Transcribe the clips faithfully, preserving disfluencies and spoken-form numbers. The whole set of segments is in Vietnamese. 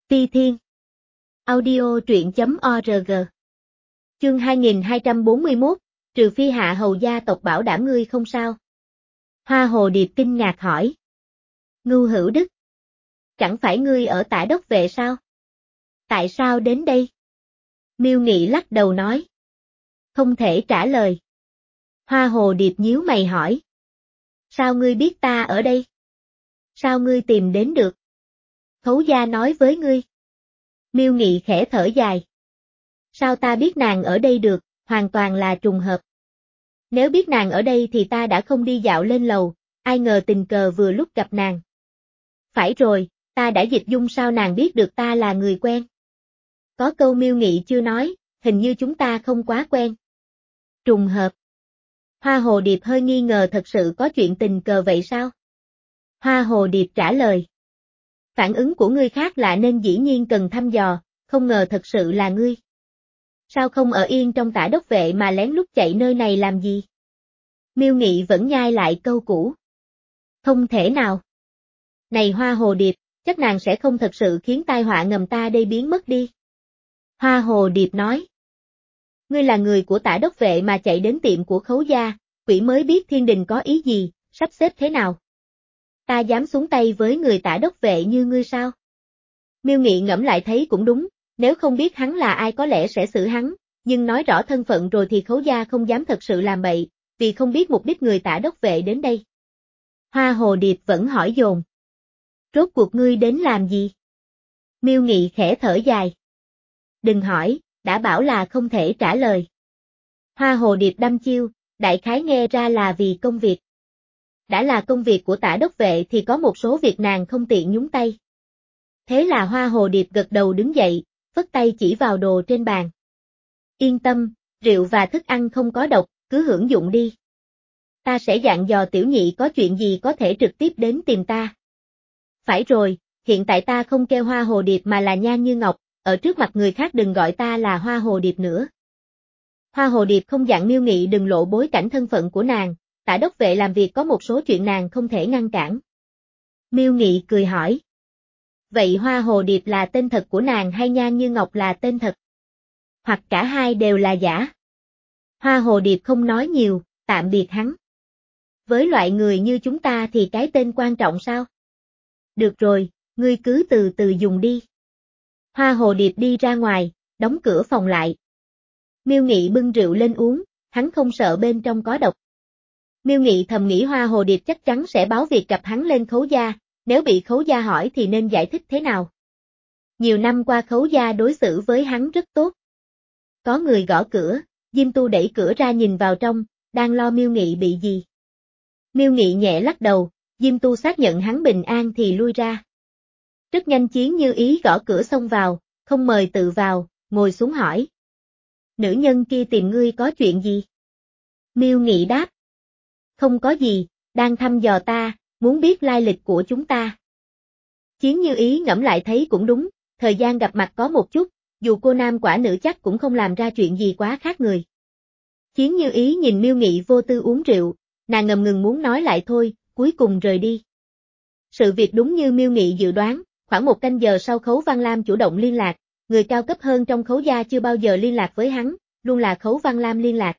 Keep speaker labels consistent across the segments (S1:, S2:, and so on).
S1: Ti Thiên. Audio truyện chấm org. Chương hai nghìn hai trăm bốn mươi mốt, trừ phi hạ hầu gia tộc bảo đảm ngươi không sao. Hoa Hồ Điệp kinh ngạc hỏi. Ngưu Hữu Đức. Chẳng phải ngươi ở Tả Đốc Vệ sao? Tại sao đến đây? Miêu Nghị lắc đầu nói. Không thể trả lời. Hoa Hồ Điệp nhíu mày hỏi. Sao ngươi biết ta ở đây? Sao ngươi tìm đến được? Khấu gia nói với ngươi. Miêu Nghị khẽ thở dài. Sao ta biết nàng ở đây được, hoàn toàn là trùng hợp. Nếu biết nàng ở đây thì ta đã không đi dạo lên lầu, ai ngờ tình cờ vừa lúc gặp nàng. Phải rồi, ta đã dịch dung sao nàng biết được ta là người quen. Có câu Miêu Nghị chưa nói, hình như chúng ta không quá quen. Trùng hợp. Hoa Hồ Điệp hơi nghi ngờ thật sự có chuyện tình cờ vậy sao? Hoa Hồ Điệp trả lời. Phản ứng của ngươi khác lạ nên dĩ nhiên cần thăm dò, không ngờ thật sự là ngươi. Sao không ở yên trong Tả Đốc Vệ mà lén lút chạy nơi này làm gì? Miêu Nghị vẫn nhai lại câu cũ. Không thể nào. Này Hoa Hồ Điệp, chắc nàng sẽ không thật sự khiến tai họa ngầm ta đây biến mất đi. Hoa Hồ Điệp nói. Ngươi là người của Tả Đốc Vệ mà chạy đến tiệm của Khấu gia, quỷ mới biết thiên đình có ý gì, sắp xếp thế nào. Ta dám xuống tay với người Tả Đốc Vệ như ngươi sao? Miêu Nghị ngẫm lại thấy cũng đúng, nếu không biết hắn là ai có lẽ sẽ xử hắn, nhưng nói rõ thân phận rồi thì Khấu gia không dám thật sự làm bậy, vì không biết mục đích người Tả Đốc Vệ đến đây. Hoa Hồ Điệp vẫn hỏi dồn. Rốt cuộc ngươi đến làm gì? Miêu Nghị khẽ thở dài. Đừng hỏi, đã bảo là không thể trả lời. Hoa Hồ Điệp đăm chiêu, đại khái nghe ra là vì công việc. Đã là công việc của Tả Đốc Vệ thì có một số việc nàng không tiện nhúng tay. Thế là Hoa Hồ Điệp gật đầu đứng dậy, phất tay chỉ vào đồ trên bàn. Yên tâm, rượu và thức ăn không có độc, cứ hưởng dụng đi. Ta sẽ dặn dò tiểu nhị có chuyện gì có thể trực tiếp đến tìm ta. Phải rồi, hiện tại ta không kêu Hoa Hồ Điệp mà là Nhan Như Ngọc, ở trước mặt người khác đừng gọi ta là Hoa Hồ Điệp nữa. Hoa Hồ Điệp không dặn Miêu Nghị đừng lộ bối cảnh thân phận của nàng, Tả Đốc Vệ làm việc có một số chuyện nàng không thể ngăn cản. Miêu Nghị cười hỏi. Vậy Hoa Hồ Điệp là tên thật của nàng hay Nhan Như Ngọc là tên thật? Hoặc cả hai đều là giả? Hoa Hồ Điệp không nói nhiều, tạm biệt hắn. Với loại người như chúng ta thì cái tên quan trọng sao? Được rồi, ngươi cứ từ từ dùng đi. Hoa Hồ Điệp đi ra ngoài, đóng cửa phòng lại. Miêu Nghị bưng rượu lên uống, hắn không sợ bên trong có độc. Miêu Nghị thầm nghĩ Hoa Hồ Điệp chắc chắn sẽ báo việc gặp hắn lên Khấu gia, nếu bị Khấu gia hỏi thì nên giải thích thế nào. Nhiều năm qua Khấu gia đối xử với hắn rất tốt. Có người gõ cửa, Diêm Tu đẩy cửa ra nhìn vào trong, đang lo Miêu Nghị bị gì. Miêu Nghị nhẹ lắc đầu, Diêm Tu xác nhận hắn bình an thì lui ra. Rất nhanh Chiến Như Ý gõ cửa xông vào, không mời tự vào, ngồi xuống hỏi. Nữ nhân kia tìm ngươi có chuyện gì? Miêu Nghị đáp. Không có gì, đang thăm dò ta, muốn biết lai lịch của chúng ta. Chiến Như Ý ngẫm lại thấy cũng đúng, thời gian gặp mặt có một chút, dù cô nam quả nữ chắc cũng không làm ra chuyện gì quá khác người. Chiến Như Ý nhìn Miêu Nghị vô tư uống rượu, nàng ngầm ngừng muốn nói lại thôi, cuối cùng rời đi. Sự việc đúng như Miêu Nghị dự đoán, khoảng một canh giờ sau Khấu Văn Lam chủ động liên lạc, người cao cấp hơn trong Khấu gia chưa bao giờ liên lạc với hắn, luôn là Khấu Văn Lam liên lạc.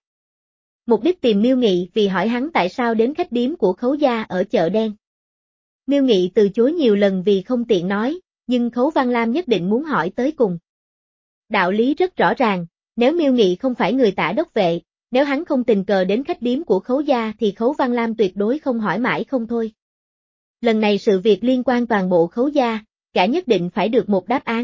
S1: Mục đích tìm Miêu Nghị vì hỏi hắn tại sao đến khách điếm của Khấu gia ở chợ đen. Miêu Nghị từ chối nhiều lần vì không tiện nói, nhưng Khấu Văn Lam nhất định muốn hỏi tới cùng. Đạo lý rất rõ ràng, nếu Miêu Nghị không phải người Tả Đốc Vệ, nếu hắn không tình cờ đến khách điếm của Khấu gia thì Khấu Văn Lam tuyệt đối không hỏi mãi không thôi. Lần này sự việc liên quan toàn bộ Khấu gia, cả nhất định phải được một đáp án.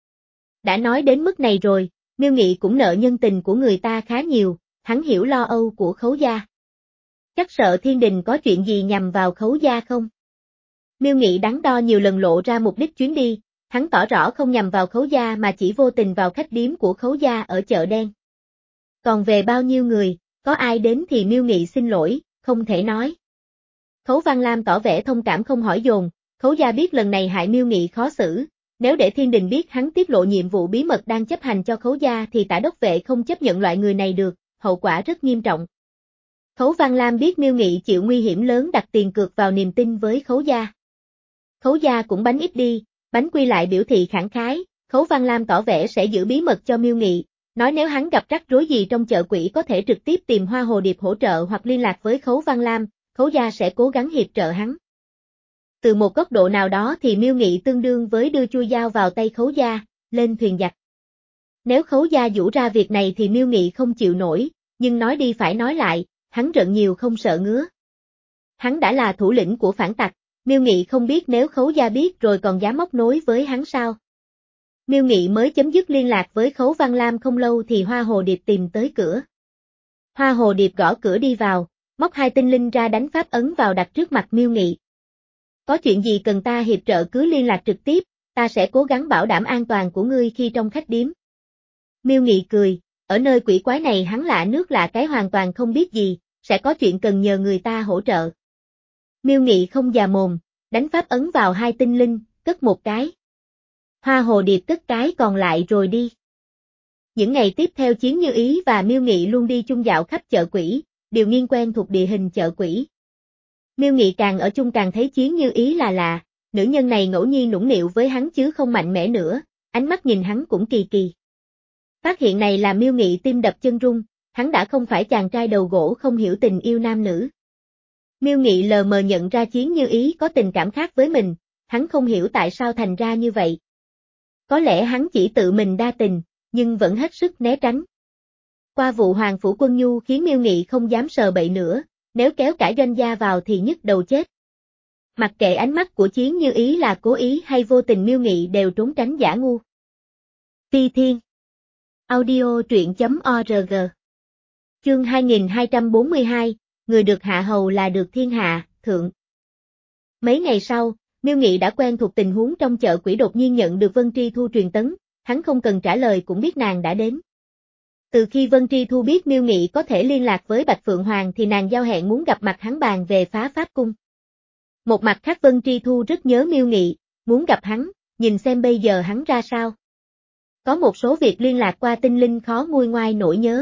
S1: Đã nói đến mức này rồi, Miêu Nghị cũng nợ nhân tình của người ta khá nhiều, hắn hiểu lo âu của Khấu gia. Chắc sợ thiên đình có chuyện gì nhằm vào Khấu gia không? Miêu Nghị đắn đo nhiều lần lộ ra mục đích chuyến đi, hắn tỏ rõ không nhằm vào Khấu gia mà chỉ vô tình vào khách điếm của Khấu gia ở chợ đen. Còn về bao nhiêu người, có ai đến thì Miêu Nghị xin lỗi, không thể nói. Khấu Văn Lam tỏ vẻ thông cảm không hỏi dồn, Khấu gia biết lần này hại Miêu Nghị khó xử, nếu để thiên đình biết hắn tiết lộ nhiệm vụ bí mật đang chấp hành cho Khấu gia thì Tả Đốc Vệ không chấp nhận loại người này được, hậu quả rất nghiêm trọng. Khấu Văn Lam biết Miêu Nghị chịu nguy hiểm lớn đặt tiền cược vào niềm tin với Khấu gia. Khấu gia cũng bánh ít đi, Bánh quy lại biểu thị khẳng khái, Khấu Văn Lam tỏ vẻ sẽ giữ bí mật cho Miêu Nghị, nói nếu hắn gặp rắc rối gì trong chợ quỷ có thể trực tiếp tìm Hoa Hồ Điệp hỗ trợ hoặc liên lạc với Khấu Văn Lam, Khấu gia sẽ cố gắng hiệp trợ hắn. Từ một góc độ nào đó thì Miêu Nghị tương đương với đưa chui dao vào tay Khấu gia, lên thuyền giặc. Nếu Khấu gia giũ ra việc này thì Miêu Nghị không chịu nổi, nhưng nói đi phải nói lại, hắn rợn nhiều không sợ ngứa. Hắn đã là thủ lĩnh của phản tặc, Miêu Nghị không biết nếu Khấu gia biết rồi còn dám móc nối với hắn sao. Miêu Nghị mới chấm dứt liên lạc với Khấu Văn Lam không lâu thì Hoa Hồ Điệp tìm tới cửa. Hoa Hồ Điệp gõ cửa đi vào, móc hai tinh linh ra đánh pháp ấn vào đặt trước mặt Miêu Nghị. Có chuyện gì cần ta hiệp trợ cứ liên lạc trực tiếp, ta sẽ cố gắng bảo đảm an toàn của ngươi khi trong khách điếm. Miêu Nghị cười, ở nơi quỷ quái này hắn lạ nước lạ cái hoàn toàn không biết gì, sẽ có chuyện cần nhờ người ta hỗ trợ. Miêu Nghị không già mồm, đánh pháp ấn vào hai tinh linh, cất một cái. Hoa Hồ Điệp cất cái còn lại rồi đi. Những ngày tiếp theo Chiến Như Ý và Miêu Nghị luôn đi chung dạo khắp chợ quỷ, đều nghiêng quen thuộc địa hình chợ quỷ. Miêu Nghị càng ở chung càng thấy Chiến Như Ý là lạ, nữ nhân này ngẫu nhiên nũng nịu với hắn chứ không mạnh mẽ nữa, ánh mắt nhìn hắn cũng kỳ kỳ. Phát hiện này là Miêu Nghị tim đập chân rung, hắn đã không phải chàng trai đầu gỗ không hiểu tình yêu nam nữ. Miêu Nghị lờ mờ nhận ra Chiến Như Ý có tình cảm khác với mình, hắn không hiểu tại sao thành ra như vậy. Có lẽ hắn chỉ tự mình đa tình, nhưng vẫn hết sức né tránh. Qua vụ Hoàng Phủ Quân Nhu khiến Miêu Nghị không dám sờ bậy nữa, nếu kéo cả doanh gia vào thì nhức đầu chết. Mặc kệ ánh mắt của Chiến Như Ý là cố ý hay vô tình Miêu Nghị đều trốn tránh giả ngu. Phi Thiên Audio truyện chấm org Chương hai nghìn hai trăm bốn mươi hai, người được hạ hầu là được thiên hạ, thượng. Mấy ngày sau, Miêu Nghị đã quen thuộc tình huống trong chợ quỷ đột nhiên nhận được Vân Tri Thu truyền tấn, hắn không cần trả lời cũng biết nàng đã đến. Từ khi Vân Tri Thu biết Miêu Nghị có thể liên lạc với Bạch Phượng Hoàng thì nàng giao hẹn muốn gặp mặt hắn bàn về phá pháp cung. Một mặt khác Vân Tri Thu rất nhớ Miêu Nghị, muốn gặp hắn, nhìn xem bây giờ hắn ra sao. Có một số việc liên lạc qua tinh linh khó nguôi ngoai nỗi nhớ.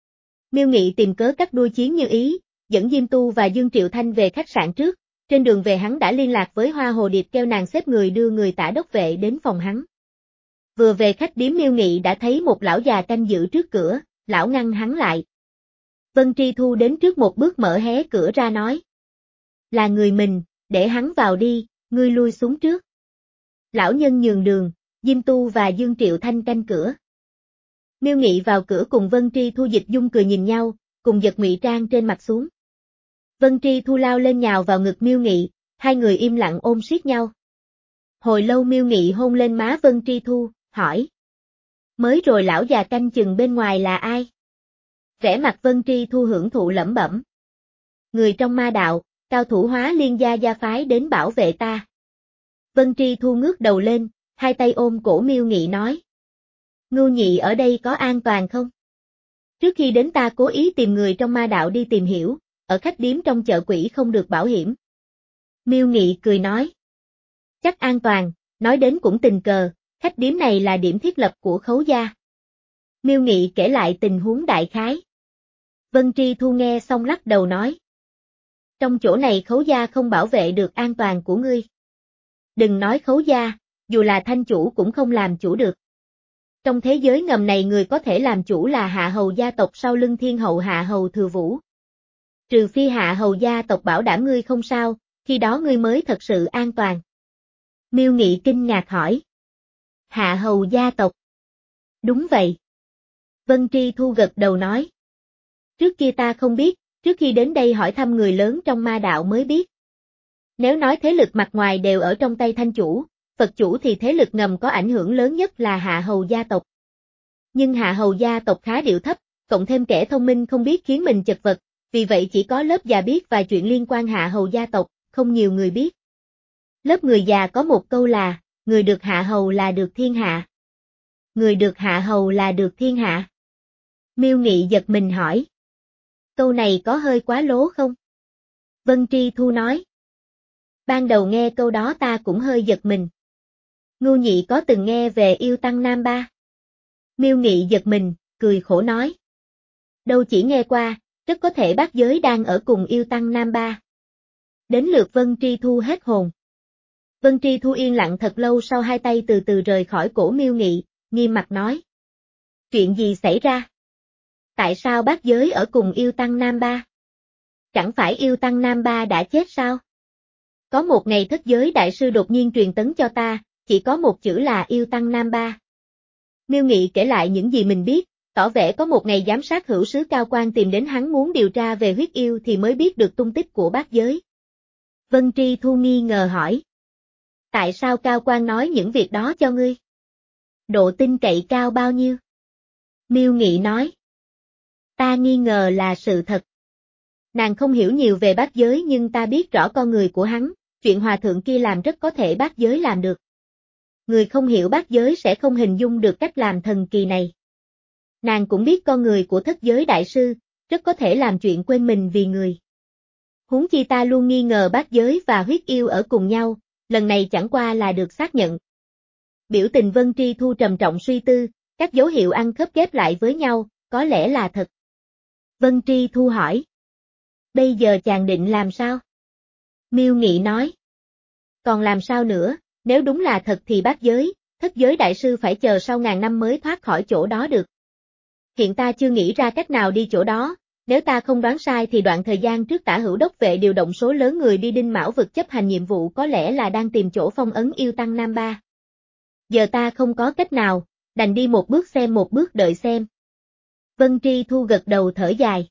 S1: Miêu Nghị tìm cớ cắt đuôi Chiến Như Ý, dẫn Diêm Tu và Dương Triệu Thanh về khách sạn trước, trên đường về hắn đã liên lạc với Hoa Hồ Điệp kêu nàng xếp người đưa người tả đốc vệ đến phòng hắn. Vừa về khách điếm Miêu Nghị đã thấy một lão già canh giữ trước cửa, lão ngăn hắn lại. Vân Tri Thu đến trước một bước mở hé cửa ra nói. Là người mình, để hắn vào đi, ngươi lui xuống trước. Lão nhân nhường đường, Diêm Tu và Dương Triệu Thanh canh cửa. Miêu Nghị vào cửa cùng Vân Tri Thu Dịch Dung cười nhìn nhau, cùng giật ngụy trang trên mặt xuống. Vân Tri Thu lao lên nhào vào ngực Miêu Nghị, hai người im lặng ôm siết nhau. Hồi lâu Miêu Nghị hôn lên má Vân Tri Thu, hỏi. Mới rồi lão già canh chừng bên ngoài là ai? Vẻ mặt Vân Tri Thu hưởng thụ lẩm bẩm. Người trong ma đạo, cao thủ hóa liên gia gia phái đến bảo vệ ta. Vân Tri Thu ngước đầu lên, hai tay ôm cổ Miêu Nghị nói. Ngưu Nhị ở đây có an toàn không? Trước khi đến ta cố ý tìm người trong ma đạo đi tìm hiểu, ở khách điếm trong chợ quỷ không được bảo hiểm. Miêu Nghị cười nói. Chắc an toàn, nói đến cũng tình cờ, khách điếm này là điểm thiết lập của Khấu gia. Miêu Nghị kể lại tình huống đại khái. Vân Tri Thu nghe xong lắc đầu nói. Trong chỗ này Khấu gia không bảo vệ được an toàn của ngươi. Đừng nói Khấu gia, dù là thanh chủ cũng không làm chủ được. Trong thế giới ngầm này người có thể làm chủ là hạ hầu gia tộc sau lưng thiên hậu hạ hầu Thừa Vũ. Trừ phi hạ hầu gia tộc bảo đảm ngươi không sao, khi đó ngươi mới thật sự an toàn. Miêu Nghị kinh ngạc hỏi. Hạ hầu gia tộc. Đúng vậy. Vân Tri Thu gật đầu nói. Trước kia ta không biết, trước khi đến đây hỏi thăm người lớn trong ma đạo mới biết. Nếu nói thế lực mặt ngoài đều ở trong tay thanh chủ, Phật chủ thì thế lực ngầm có ảnh hưởng lớn nhất là hạ hầu gia tộc. Nhưng hạ hầu gia tộc khá điệu thấp, cộng thêm kẻ thông minh không biết khiến mình chật vật, vì vậy chỉ có lớp già biết vài chuyện liên quan hạ hầu gia tộc, không nhiều người biết. Lớp người già có một câu là, người được hạ hầu là được thiên hạ. Người được hạ hầu là được thiên hạ. Miêu Nghị giật mình hỏi. Câu này có hơi quá lố không? Vân Tri Thu nói. Ban đầu nghe câu đó ta cũng hơi giật mình. Ngưu Nhị có từng nghe về yêu tăng Nam Ba? Miêu Nghị giật mình, cười khổ nói. Đâu chỉ nghe qua, rất có thể bát giới đang ở cùng yêu tăng Nam Ba. Đến lượt Vân Tri Thu hết hồn. Vân Tri Thu yên lặng thật lâu sau hai tay từ từ rời khỏi cổ Miêu Nghị, nghiêm mặt nói. Chuyện gì xảy ra? Tại sao bát giới ở cùng yêu tăng Nam Ba? Chẳng phải yêu tăng Nam Ba đã chết sao? Có một ngày thất giới đại sư đột nhiên truyền tấn cho ta, chỉ có một chữ là yêu tăng Nam Ba. Miêu Nghị kể lại những gì mình biết, tỏ vẻ có một ngày giám sát hữu sứ cao quan tìm đến hắn muốn điều tra về huyết yêu thì mới biết được tung tích của bát giới. Vân Tri Thu nghi ngờ hỏi. Tại sao cao quan nói những việc đó cho ngươi? Độ tin cậy cao bao nhiêu? Miêu Nghị nói. Ta nghi ngờ là sự thật. Nàng không hiểu nhiều về bát giới nhưng ta biết rõ con người của hắn, chuyện hòa thượng kia làm rất có thể bát giới làm được. Người không hiểu bát giới sẽ không hình dung được cách làm thần kỳ này. Nàng cũng biết con người của thất giới đại sư, rất có thể làm chuyện quên mình vì người. Huống chi ta luôn nghi ngờ bát giới và huyết yêu ở cùng nhau, lần này chẳng qua là được xác nhận. Biểu tình Vân Tri Thu trầm trọng suy tư, các dấu hiệu ăn khớp ghép lại với nhau, có lẽ là thật. Vân Tri Thu hỏi. Bây giờ chàng định làm sao? Miêu Nghị nói. Còn làm sao nữa, nếu đúng là thật thì bát giới, thất giới đại sư phải chờ sau ngàn năm mới thoát khỏi chỗ đó được. Hiện ta chưa nghĩ ra cách nào đi chỗ đó, nếu ta không đoán sai thì đoạn thời gian trước Tả Hữu Đốc Vệ điều động số lớn người đi Đinh Mão vực chấp hành nhiệm vụ có lẽ là đang tìm chỗ phong ấn yêu tăng Nam Ba. Giờ ta không có cách nào, đành đi một bước xem một bước đợi xem. Vân Tri Thu gật đầu thở dài.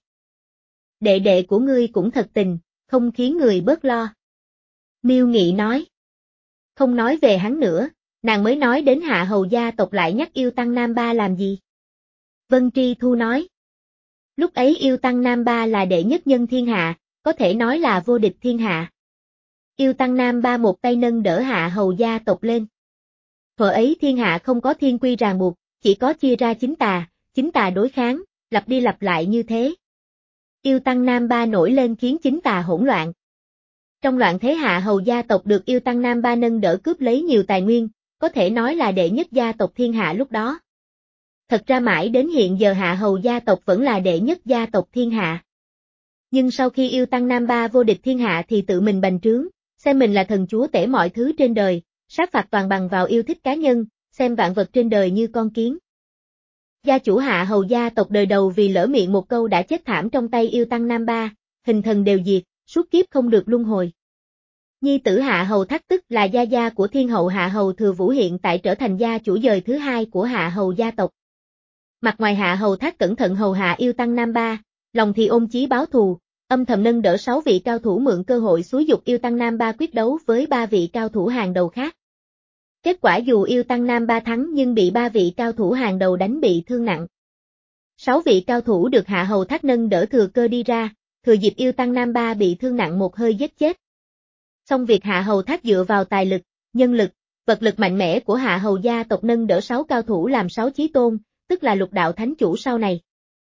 S1: Đệ đệ của ngươi cũng thật tình, không khiến người bớt lo. Miêu Nghị nói. Không nói về hắn nữa, nàng mới nói đến Hạ Hầu gia tộc lại nhắc yêu tăng Nam Ba làm gì? Vân Tri Thu nói. Lúc ấy yêu tăng Nam Ba là đệ nhất nhân thiên hạ, có thể nói là vô địch thiên hạ. Yêu tăng Nam Ba một tay nâng đỡ Hạ Hầu gia tộc lên. Thuở ấy thiên hạ không có thiên quy ràng buộc, chỉ có chia ra chính tà, chính tà đối kháng, lặp đi lặp lại như thế. Yêu tăng Nam Ba nổi lên khiến chính tà hỗn loạn. Trong loạn thế Hạ Hầu gia tộc được yêu tăng Nam Ba nâng đỡ cướp lấy nhiều tài nguyên, có thể nói là đệ nhất gia tộc thiên hạ lúc đó. Thật ra mãi đến hiện giờ Hạ Hầu gia tộc vẫn là đệ nhất gia tộc thiên hạ. Nhưng sau khi yêu tăng Nam Ba vô địch thiên hạ thì tự mình bành trướng, xem mình là thần chúa tể mọi thứ trên đời, sát phạt toàn bằng vào yêu thích cá nhân, xem vạn vật trên đời như con kiến. Gia chủ Hạ Hầu gia tộc đời đầu vì lỡ miệng một câu đã chết thảm trong tay yêu tăng Nam Ba, hình thần đều diệt, suốt kiếp không được luân hồi. Nhi tử Hạ Hầu Thác tức là gia gia của thiên hậu Hạ Hầu Thừa Vũ hiện tại trở thành gia chủ dời thứ hai của Hạ Hầu gia tộc. Mặt ngoài Hạ Hầu Thác cẩn thận hầu hạ yêu tăng Nam Ba, lòng thì ôm chí báo thù, âm thầm nâng đỡ sáu vị cao thủ mượn cơ hội xúi dục yêu tăng Nam Ba quyết đấu với ba vị cao thủ hàng đầu khác. Kết quả dù yêu tăng Nam Ba thắng nhưng bị ba vị cao thủ hàng đầu đánh bị thương nặng. Sáu vị cao thủ được Hạ Hầu Thác nâng đỡ thừa cơ đi ra, thừa dịp yêu tăng Nam Ba bị thương nặng một hơi giết chết. Xong việc Hạ Hầu Thác dựa vào tài lực, nhân lực, vật lực mạnh mẽ của Hạ Hầu gia tộc nâng đỡ sáu cao thủ làm sáu chí tôn, tức là lục đạo thánh chủ sau này.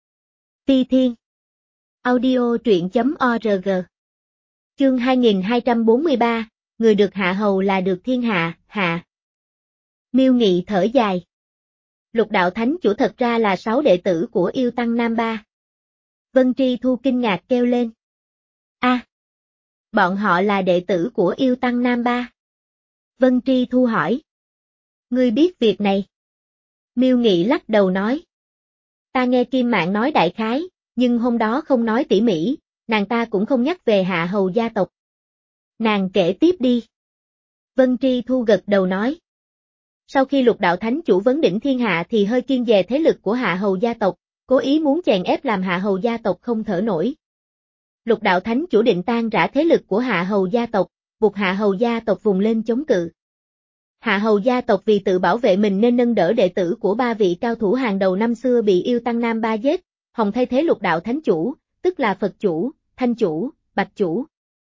S1: Phi Thiên Audio truyện chấm org Chương hai nghìn hai trăm bốn mươi ba, người được hạ hầu là được thiên hạ, hạ. Miêu Nghị thở dài. Lục đạo thánh chủ thật ra là sáu đệ tử của yêu tăng Nam Ba. Vân Tri Thu kinh ngạc kêu lên. A, à, bọn họ là đệ tử của yêu tăng Nam Ba. Vân Tri Thu hỏi. Ngươi biết việc này? Miêu Nghị lắc đầu nói. Ta nghe Kim Mạn nói đại khái, nhưng hôm đó không nói tỉ mỉ, nàng ta cũng không nhắc về Hạ Hầu gia tộc. Nàng kể tiếp đi. Vân Tri Thu gật đầu nói. Sau khi lục đạo thánh chủ vấn đỉnh thiên hạ thì hơi kiêng dè thế lực của Hạ Hầu gia tộc, cố ý muốn chèn ép làm Hạ Hầu gia tộc không thở nổi. Lục đạo thánh chủ định tan rã thế lực của Hạ Hầu gia tộc, buộc Hạ Hầu gia tộc vùng lên chống cự. Hạ Hầu gia tộc vì tự bảo vệ mình nên nâng đỡ đệ tử của ba vị cao thủ hàng đầu năm xưa bị yêu tăng Nam Ba giết, hòng thay thế lục đạo thánh chủ, tức là Phật chủ, Thanh chủ, Bạch chủ.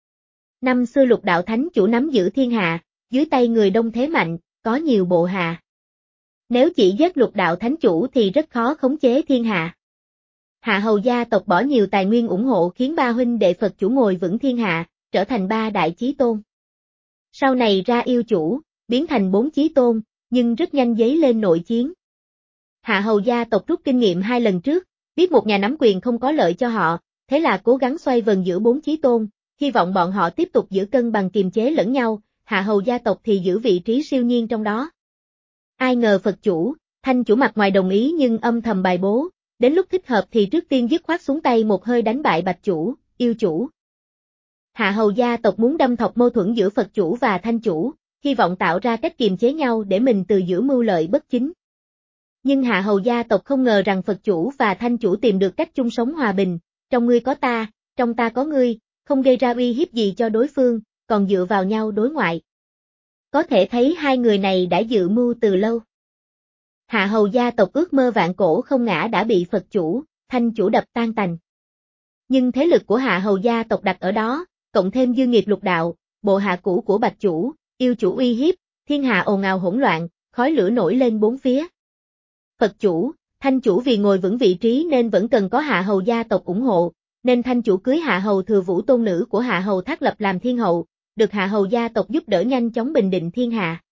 S1: Năm xưa lục đạo thánh chủ nắm giữ thiên hạ, dưới tay người đông thế mạnh, có nhiều bộ hạ. Nếu chỉ giết lục đạo thánh chủ thì rất khó khống chế thiên hạ. Hạ Hầu gia tộc bỏ nhiều tài nguyên ủng hộ khiến ba huynh đệ Phật chủ ngồi vững thiên hạ, trở thành ba đại chí tôn. Sau này ra yêu chủ, biến thành bốn chí tôn, nhưng rất nhanh dấy lên nội chiến. Hạ Hầu gia tộc rút kinh nghiệm hai lần trước, biết một nhà nắm quyền không có lợi cho họ, thế là cố gắng xoay vần giữa bốn chí tôn, hy vọng bọn họ tiếp tục giữ cân bằng kiềm chế lẫn nhau. Hạ Hạ hầu gia tộc thì giữ vị trí siêu nhiên trong đó. Ai ngờ Phật chủ, Thanh chủ mặt ngoài đồng ý nhưng âm thầm bài bố, đến lúc thích hợp thì trước tiên dứt khoát xuống tay một hơi đánh bại Bạch chủ, Yêu chủ. Hạ hầu gia tộc muốn đâm thọc mâu thuẫn giữa Phật chủ và Thanh chủ, hy vọng tạo ra cách kiềm chế nhau để mình từ giữa mưu lợi bất chính. Nhưng Hạ hầu gia tộc không ngờ rằng Phật chủ và Thanh chủ tìm được cách chung sống hòa bình, trong ngươi có ta, trong ta có ngươi, không gây ra uy hiếp gì cho đối phương, còn dựa vào nhau đối ngoại. Có thể thấy hai người này đã dự mưu từ lâu. Hạ hầu gia tộc ước mơ vạn cổ không ngã đã bị Phật chủ, Thanh chủ đập tan tành. Nhưng thế lực của Hạ hầu gia tộc đặt ở đó, cộng thêm dư nghiệp lục đạo, bộ hạ cũ của Bạch chủ, Yêu chủ uy hiếp, thiên hạ ồn ào hỗn loạn, khói lửa nổi lên bốn phía. Phật chủ, Thanh chủ vì ngồi vững vị trí nên vẫn cần có Hạ hầu gia tộc ủng hộ, nên Thanh chủ cưới Hạ hầu thừa vũ tôn nữ của Hạ hầu Thác Lập làm thiên hậu, được Hạ hầu gia tộc giúp đỡ nhanh chóng bình định thiên hạ.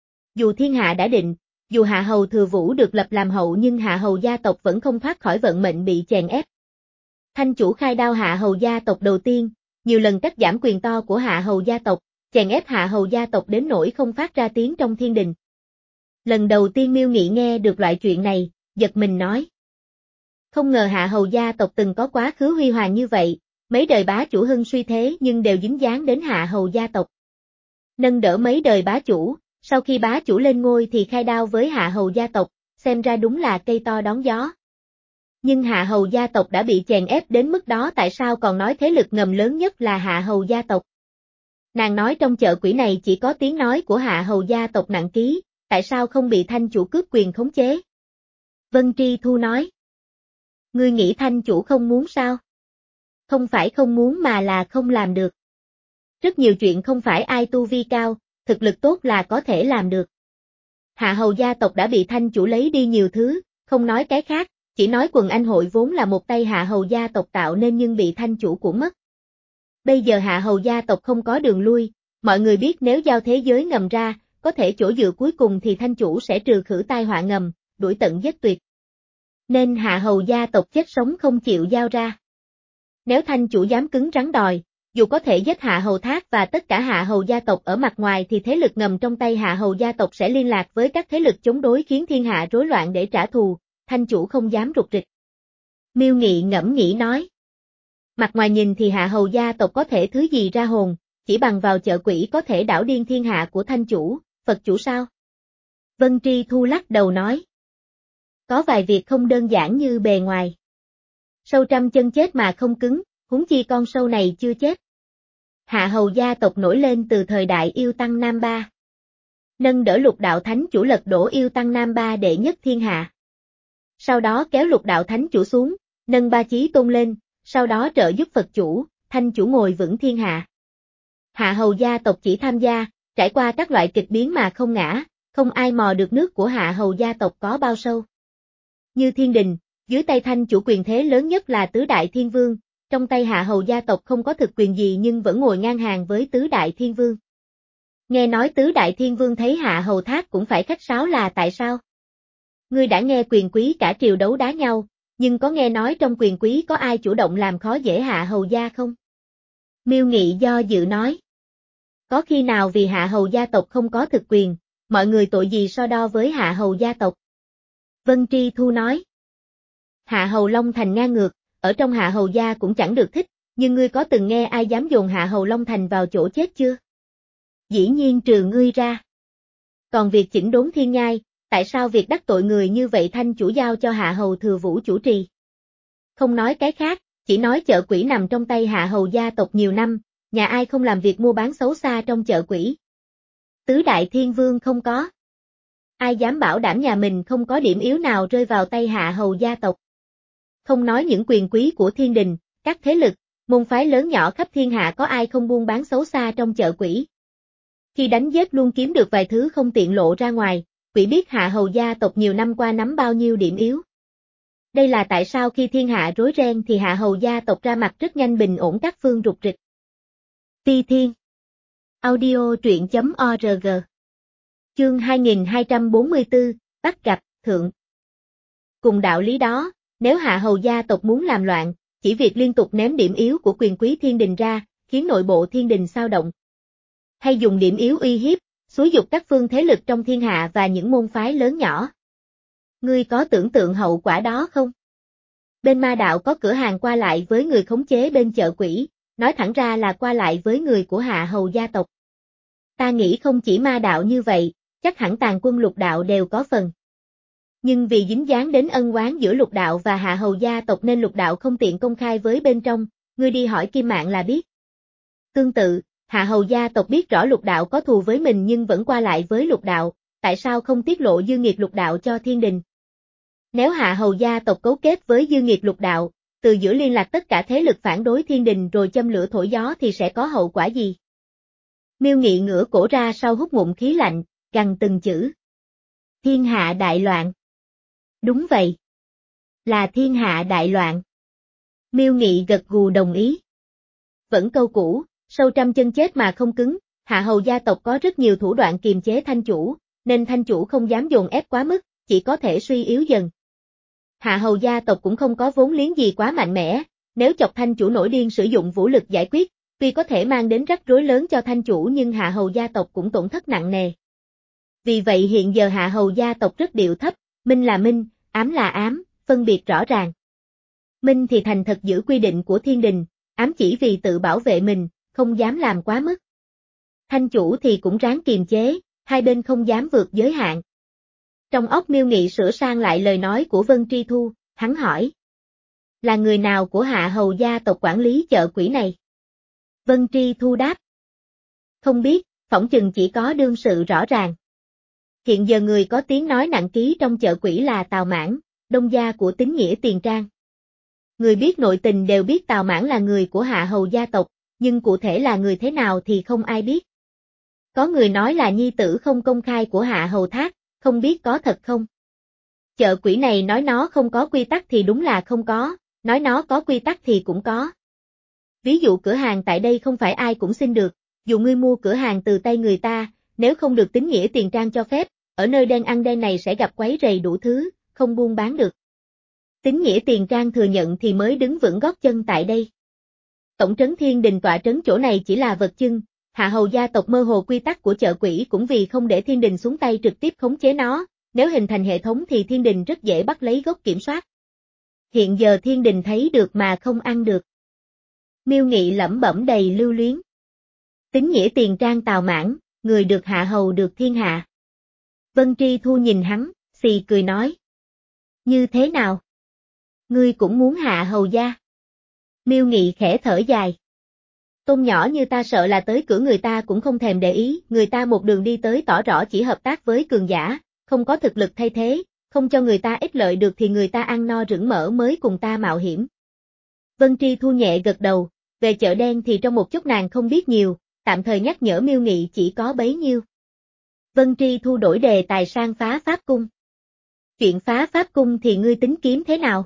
S1: Dù thiên hạ đã định, dù Hạ hầu thừa vũ được lập làm hậu nhưng Hạ hầu gia tộc vẫn không thoát khỏi vận mệnh bị chèn ép. Thanh chủ khai đao Hạ hầu gia tộc đầu tiên, nhiều lần cắt giảm quyền to của Hạ hầu gia tộc, chèn ép Hạ hầu gia tộc đến nỗi không phát ra tiếng trong thiên đình. Lần đầu tiên Miêu Nghị nghe được loại chuyện này, giật mình nói. Không ngờ Hạ hầu gia tộc từng có quá khứ huy hoàng như vậy, mấy đời bá chủ hưng suy thế nhưng đều dính dáng đến Hạ hầu gia tộc. Nâng đỡ mấy đời bá chủ, sau khi bá chủ lên ngôi thì khai đao với Hạ hầu gia tộc, xem ra đúng là cây to đón gió. Nhưng Hạ hầu gia tộc đã bị chèn ép đến mức đó tại sao còn nói thế lực ngầm lớn nhất là Hạ hầu gia tộc. Nàng nói trong chợ quỷ này chỉ có tiếng nói của Hạ hầu gia tộc nặng ký, tại sao không bị Thanh chủ cướp quyền khống chế? Vân Tri Thu nói. Ngươi nghĩ Thanh chủ không muốn sao? Không phải không muốn mà là không làm được. Rất nhiều chuyện không phải ai tu vi cao, thực lực tốt là có thể làm được. Hạ hầu gia tộc đã bị Thanh chủ lấy đi nhiều thứ, không nói cái khác, chỉ nói quần anh hội vốn là một tay Hạ hầu gia tộc tạo nên nhưng bị Thanh chủ của mất. Bây giờ Hạ hầu gia tộc không có đường lui, mọi người biết nếu giao thế giới ngầm ra, có thể chỗ dựa cuối cùng thì Thanh chủ sẽ trừ khử tai họa ngầm, đuổi tận giết tuyệt. Nên Hạ hầu gia tộc chết sống không chịu giao ra. Nếu Thanh chủ dám cứng rắn đòi, dù có thể giết Hạ hầu Thác và tất cả Hạ hầu gia tộc ở mặt ngoài thì thế lực ngầm trong tay Hạ hầu gia tộc sẽ liên lạc với các thế lực chống đối khiến thiên hạ rối loạn để trả thù, Thanh chủ không dám rụt rịch. Miêu Nghị ngẫm nghĩ nói. Mặt ngoài nhìn thì Hạ hầu gia tộc có thể thứ gì ra hồn, chỉ bằng vào chợ quỷ có thể đảo điên thiên hạ của Thanh chủ, Phật chủ sao? Vân Tri Thu lắc đầu nói. Có vài việc không đơn giản như bề ngoài. Sâu trăm chân chết mà không cứng, huống chi con sâu này chưa chết. Hạ hầu gia tộc nổi lên từ thời đại Yêu Tăng Nam Ba. Nâng đỡ Lục đạo thánh chủ lật đổ Yêu Tăng Nam Ba đệ nhất thiên hạ. Sau đó kéo Lục đạo thánh chủ xuống, nâng Ba Chí Tôn lên, sau đó trợ giúp Phật chủ, Thanh chủ ngồi vững thiên hạ. Hạ hầu gia tộc chỉ tham gia, trải qua các loại kịch biến mà không ngã, không ai mò được nước của Hạ hầu gia tộc có bao sâu. Như thiên đình, dưới tay Thanh chủ quyền thế lớn nhất là tứ đại thiên vương, trong tay Hạ hầu gia tộc không có thực quyền gì nhưng vẫn ngồi ngang hàng với tứ đại thiên vương. Nghe nói tứ đại thiên vương thấy Hạ hầu Thác cũng phải khách sáo là tại sao? Ngươi đã nghe quyền quý cả triều đấu đá nhau, nhưng có nghe nói trong quyền quý có ai chủ động làm khó dễ Hạ hầu gia không? Miêu Nghị do dự nói. Có khi nào vì Hạ hầu gia tộc không có thực quyền, mọi người tội gì so đo với Hạ hầu gia tộc? Vân Tri Thu nói. Hạ hầu Long Thành ngang ngược, ở trong Hạ hầu gia cũng chẳng được thích, nhưng ngươi có từng nghe ai dám dồn Hạ hầu Long Thành vào chỗ chết chưa? Dĩ nhiên trừ ngươi ra. Còn việc chỉnh đốn thiên nhai, tại sao việc đắc tội người như vậy Thanh chủ giao cho Hạ hầu thừa vũ chủ trì? Không nói cái khác, chỉ nói chợ quỷ nằm trong tay Hạ hầu gia tộc nhiều năm, nhà ai không làm việc mua bán xấu xa trong chợ quỷ? Tứ đại thiên vương không có. Ai dám bảo đảm nhà mình không có điểm yếu nào rơi vào tay Hạ hầu gia tộc? Không nói những quyền quý của thiên đình, các thế lực, môn phái lớn nhỏ khắp thiên hạ có ai không buôn bán xấu xa trong chợ quỷ? Khi đánh giết luôn kiếm được vài thứ không tiện lộ ra ngoài, quỷ biết Hạ hầu gia tộc nhiều năm qua nắm bao nhiêu điểm yếu. Đây là tại sao khi thiên hạ rối ren thì Hạ hầu gia tộc ra mặt rất nhanh bình ổn các phương rục rịch. Ti Thiên Audio truyện chấm org Chương hai nghìn hai trăm bốn mươi tư, bắt gặp, thượng. Cùng đạo lý đó, nếu Hạ hầu gia tộc muốn làm loạn, chỉ việc liên tục ném điểm yếu của quyền quý thiên đình ra, khiến nội bộ thiên đình xao động. hay dùng điểm yếu uy hiếp, xúi giục các phương thế lực trong thiên hạ và những môn phái lớn nhỏ. Ngươi có tưởng tượng hậu quả đó không? Bên ma đạo có cửa hàng qua lại với người khống chế bên chợ quỷ, nói thẳng ra là qua lại với người của Hạ Hầu gia tộc. Ta nghĩ không chỉ ma đạo như vậy, chắc hẳn tàn quân lục đạo đều có phần. Nhưng vì dính dáng đến ân oán giữa lục đạo và Hạ Hầu gia tộc nên lục đạo không tiện công khai với bên trong, ngươi đi hỏi Kim Mạn là biết. Tương tự, Hạ Hầu gia tộc biết rõ lục đạo có thù với mình nhưng vẫn qua lại với lục đạo, tại sao không tiết lộ dư nghiệt lục đạo cho thiên đình? Nếu Hạ Hầu gia tộc cấu kết với dư nghiệt lục đạo, từ giữa liên lạc tất cả thế lực phản đối thiên đình rồi châm lửa thổi gió thì sẽ có hậu quả gì? Miêu Nghị ngửa cổ ra sau hút ngụm khí lạnh, gằn từng chữ. Thiên hạ đại loạn. Đúng vậy. Là thiên hạ đại loạn. Miêu Nghị gật gù đồng ý. Vẫn câu cũ, sâu trăm chân chết mà không cứng, Hạ Hầu gia tộc có rất nhiều thủ đoạn kiềm chế thanh chủ, nên thanh chủ không dám dồn ép quá mức, chỉ có thể suy yếu dần. Hạ Hầu gia tộc cũng không có vốn liếng gì quá mạnh mẽ, nếu chọc thanh chủ nổi điên sử dụng vũ lực giải quyết, tuy có thể mang đến rắc rối lớn cho thanh chủ nhưng Hạ Hầu gia tộc cũng tổn thất nặng nề. Vì vậy hiện giờ Hạ Hầu gia tộc rất điệu thấp, minh là minh, ám là ám, phân biệt rõ ràng. Minh thì thành thật giữ quy định của thiên đình, ám chỉ vì tự bảo vệ mình, không dám làm quá mức. Thanh chủ thì cũng ráng kiềm chế, hai bên không dám vượt giới hạn. Trong óc Miêu Nghị sửa sang lại lời nói của Vân Tri Thu, hắn hỏi. Là người nào của Hạ Hầu gia tộc quản lý chợ quỷ này? Vân Tri Thu đáp. Không biết, phỏng chừng chỉ có đương sự rõ ràng. Hiện giờ người có tiếng nói nặng ký trong chợ quỷ là Tào Mãn, đông gia của Tín Nghĩa Tiền Trang. Người biết nội tình đều biết Tào Mãn là người của Hạ Hầu gia tộc, nhưng cụ thể là người thế nào thì không ai biết. Có người nói là nhi tử không công khai của Hạ Hầu Thác, không biết có thật không? Chợ quỷ này nói nó không có quy tắc thì đúng là không có, nói nó có quy tắc thì cũng có. Ví dụ cửa hàng tại đây không phải ai cũng xin được, dù ngươi mua cửa hàng từ tay người ta, nếu không được Tín Nghĩa Tiền Trang cho phép, ở nơi đen ăn đen này sẽ gặp quấy rầy đủ thứ, không buôn bán được. Tín Nghĩa Tiền Trang thừa nhận thì mới đứng vững gót chân tại đây. Tổng trấn Thiên Đình tọa trấn chỗ này chỉ là vật chưng, Hạ Hầu gia tộc mơ hồ quy tắc của chợ quỷ cũng vì không để thiên đình xuống tay trực tiếp khống chế nó, nếu hình thành hệ thống thì thiên đình rất dễ bắt lấy gốc kiểm soát. Hiện giờ thiên đình thấy được mà không ăn được. Miêu Nghị lẩm bẩm đầy lưu luyến. Tín Nghĩa Tiền Trang Tào Mãn, người được hạ hầu được thiên hạ. Vân Tri Thu nhìn hắn, xì cười nói. Như thế nào? Ngươi cũng muốn hạ hầu gia? Miêu Nghị khẽ thở dài. Tôn nhỏ như ta sợ là tới cửa người ta cũng không thèm để ý, người ta một đường đi tới tỏ rõ chỉ hợp tác với cường giả, không có thực lực thay thế, không cho người ta ích lợi được thì người ta ăn no rửng mỡ mới cùng ta mạo hiểm. Vân Tri Thu nhẹ gật đầu, về chợ đen thì trong một chút nàng không biết nhiều, tạm thời nhắc nhở Miêu Nghị chỉ có bấy nhiêu. Vân Tri Thu đổi đề tài sang phá pháp cung. Chuyện phá pháp cung thì ngươi tính kiếm thế nào?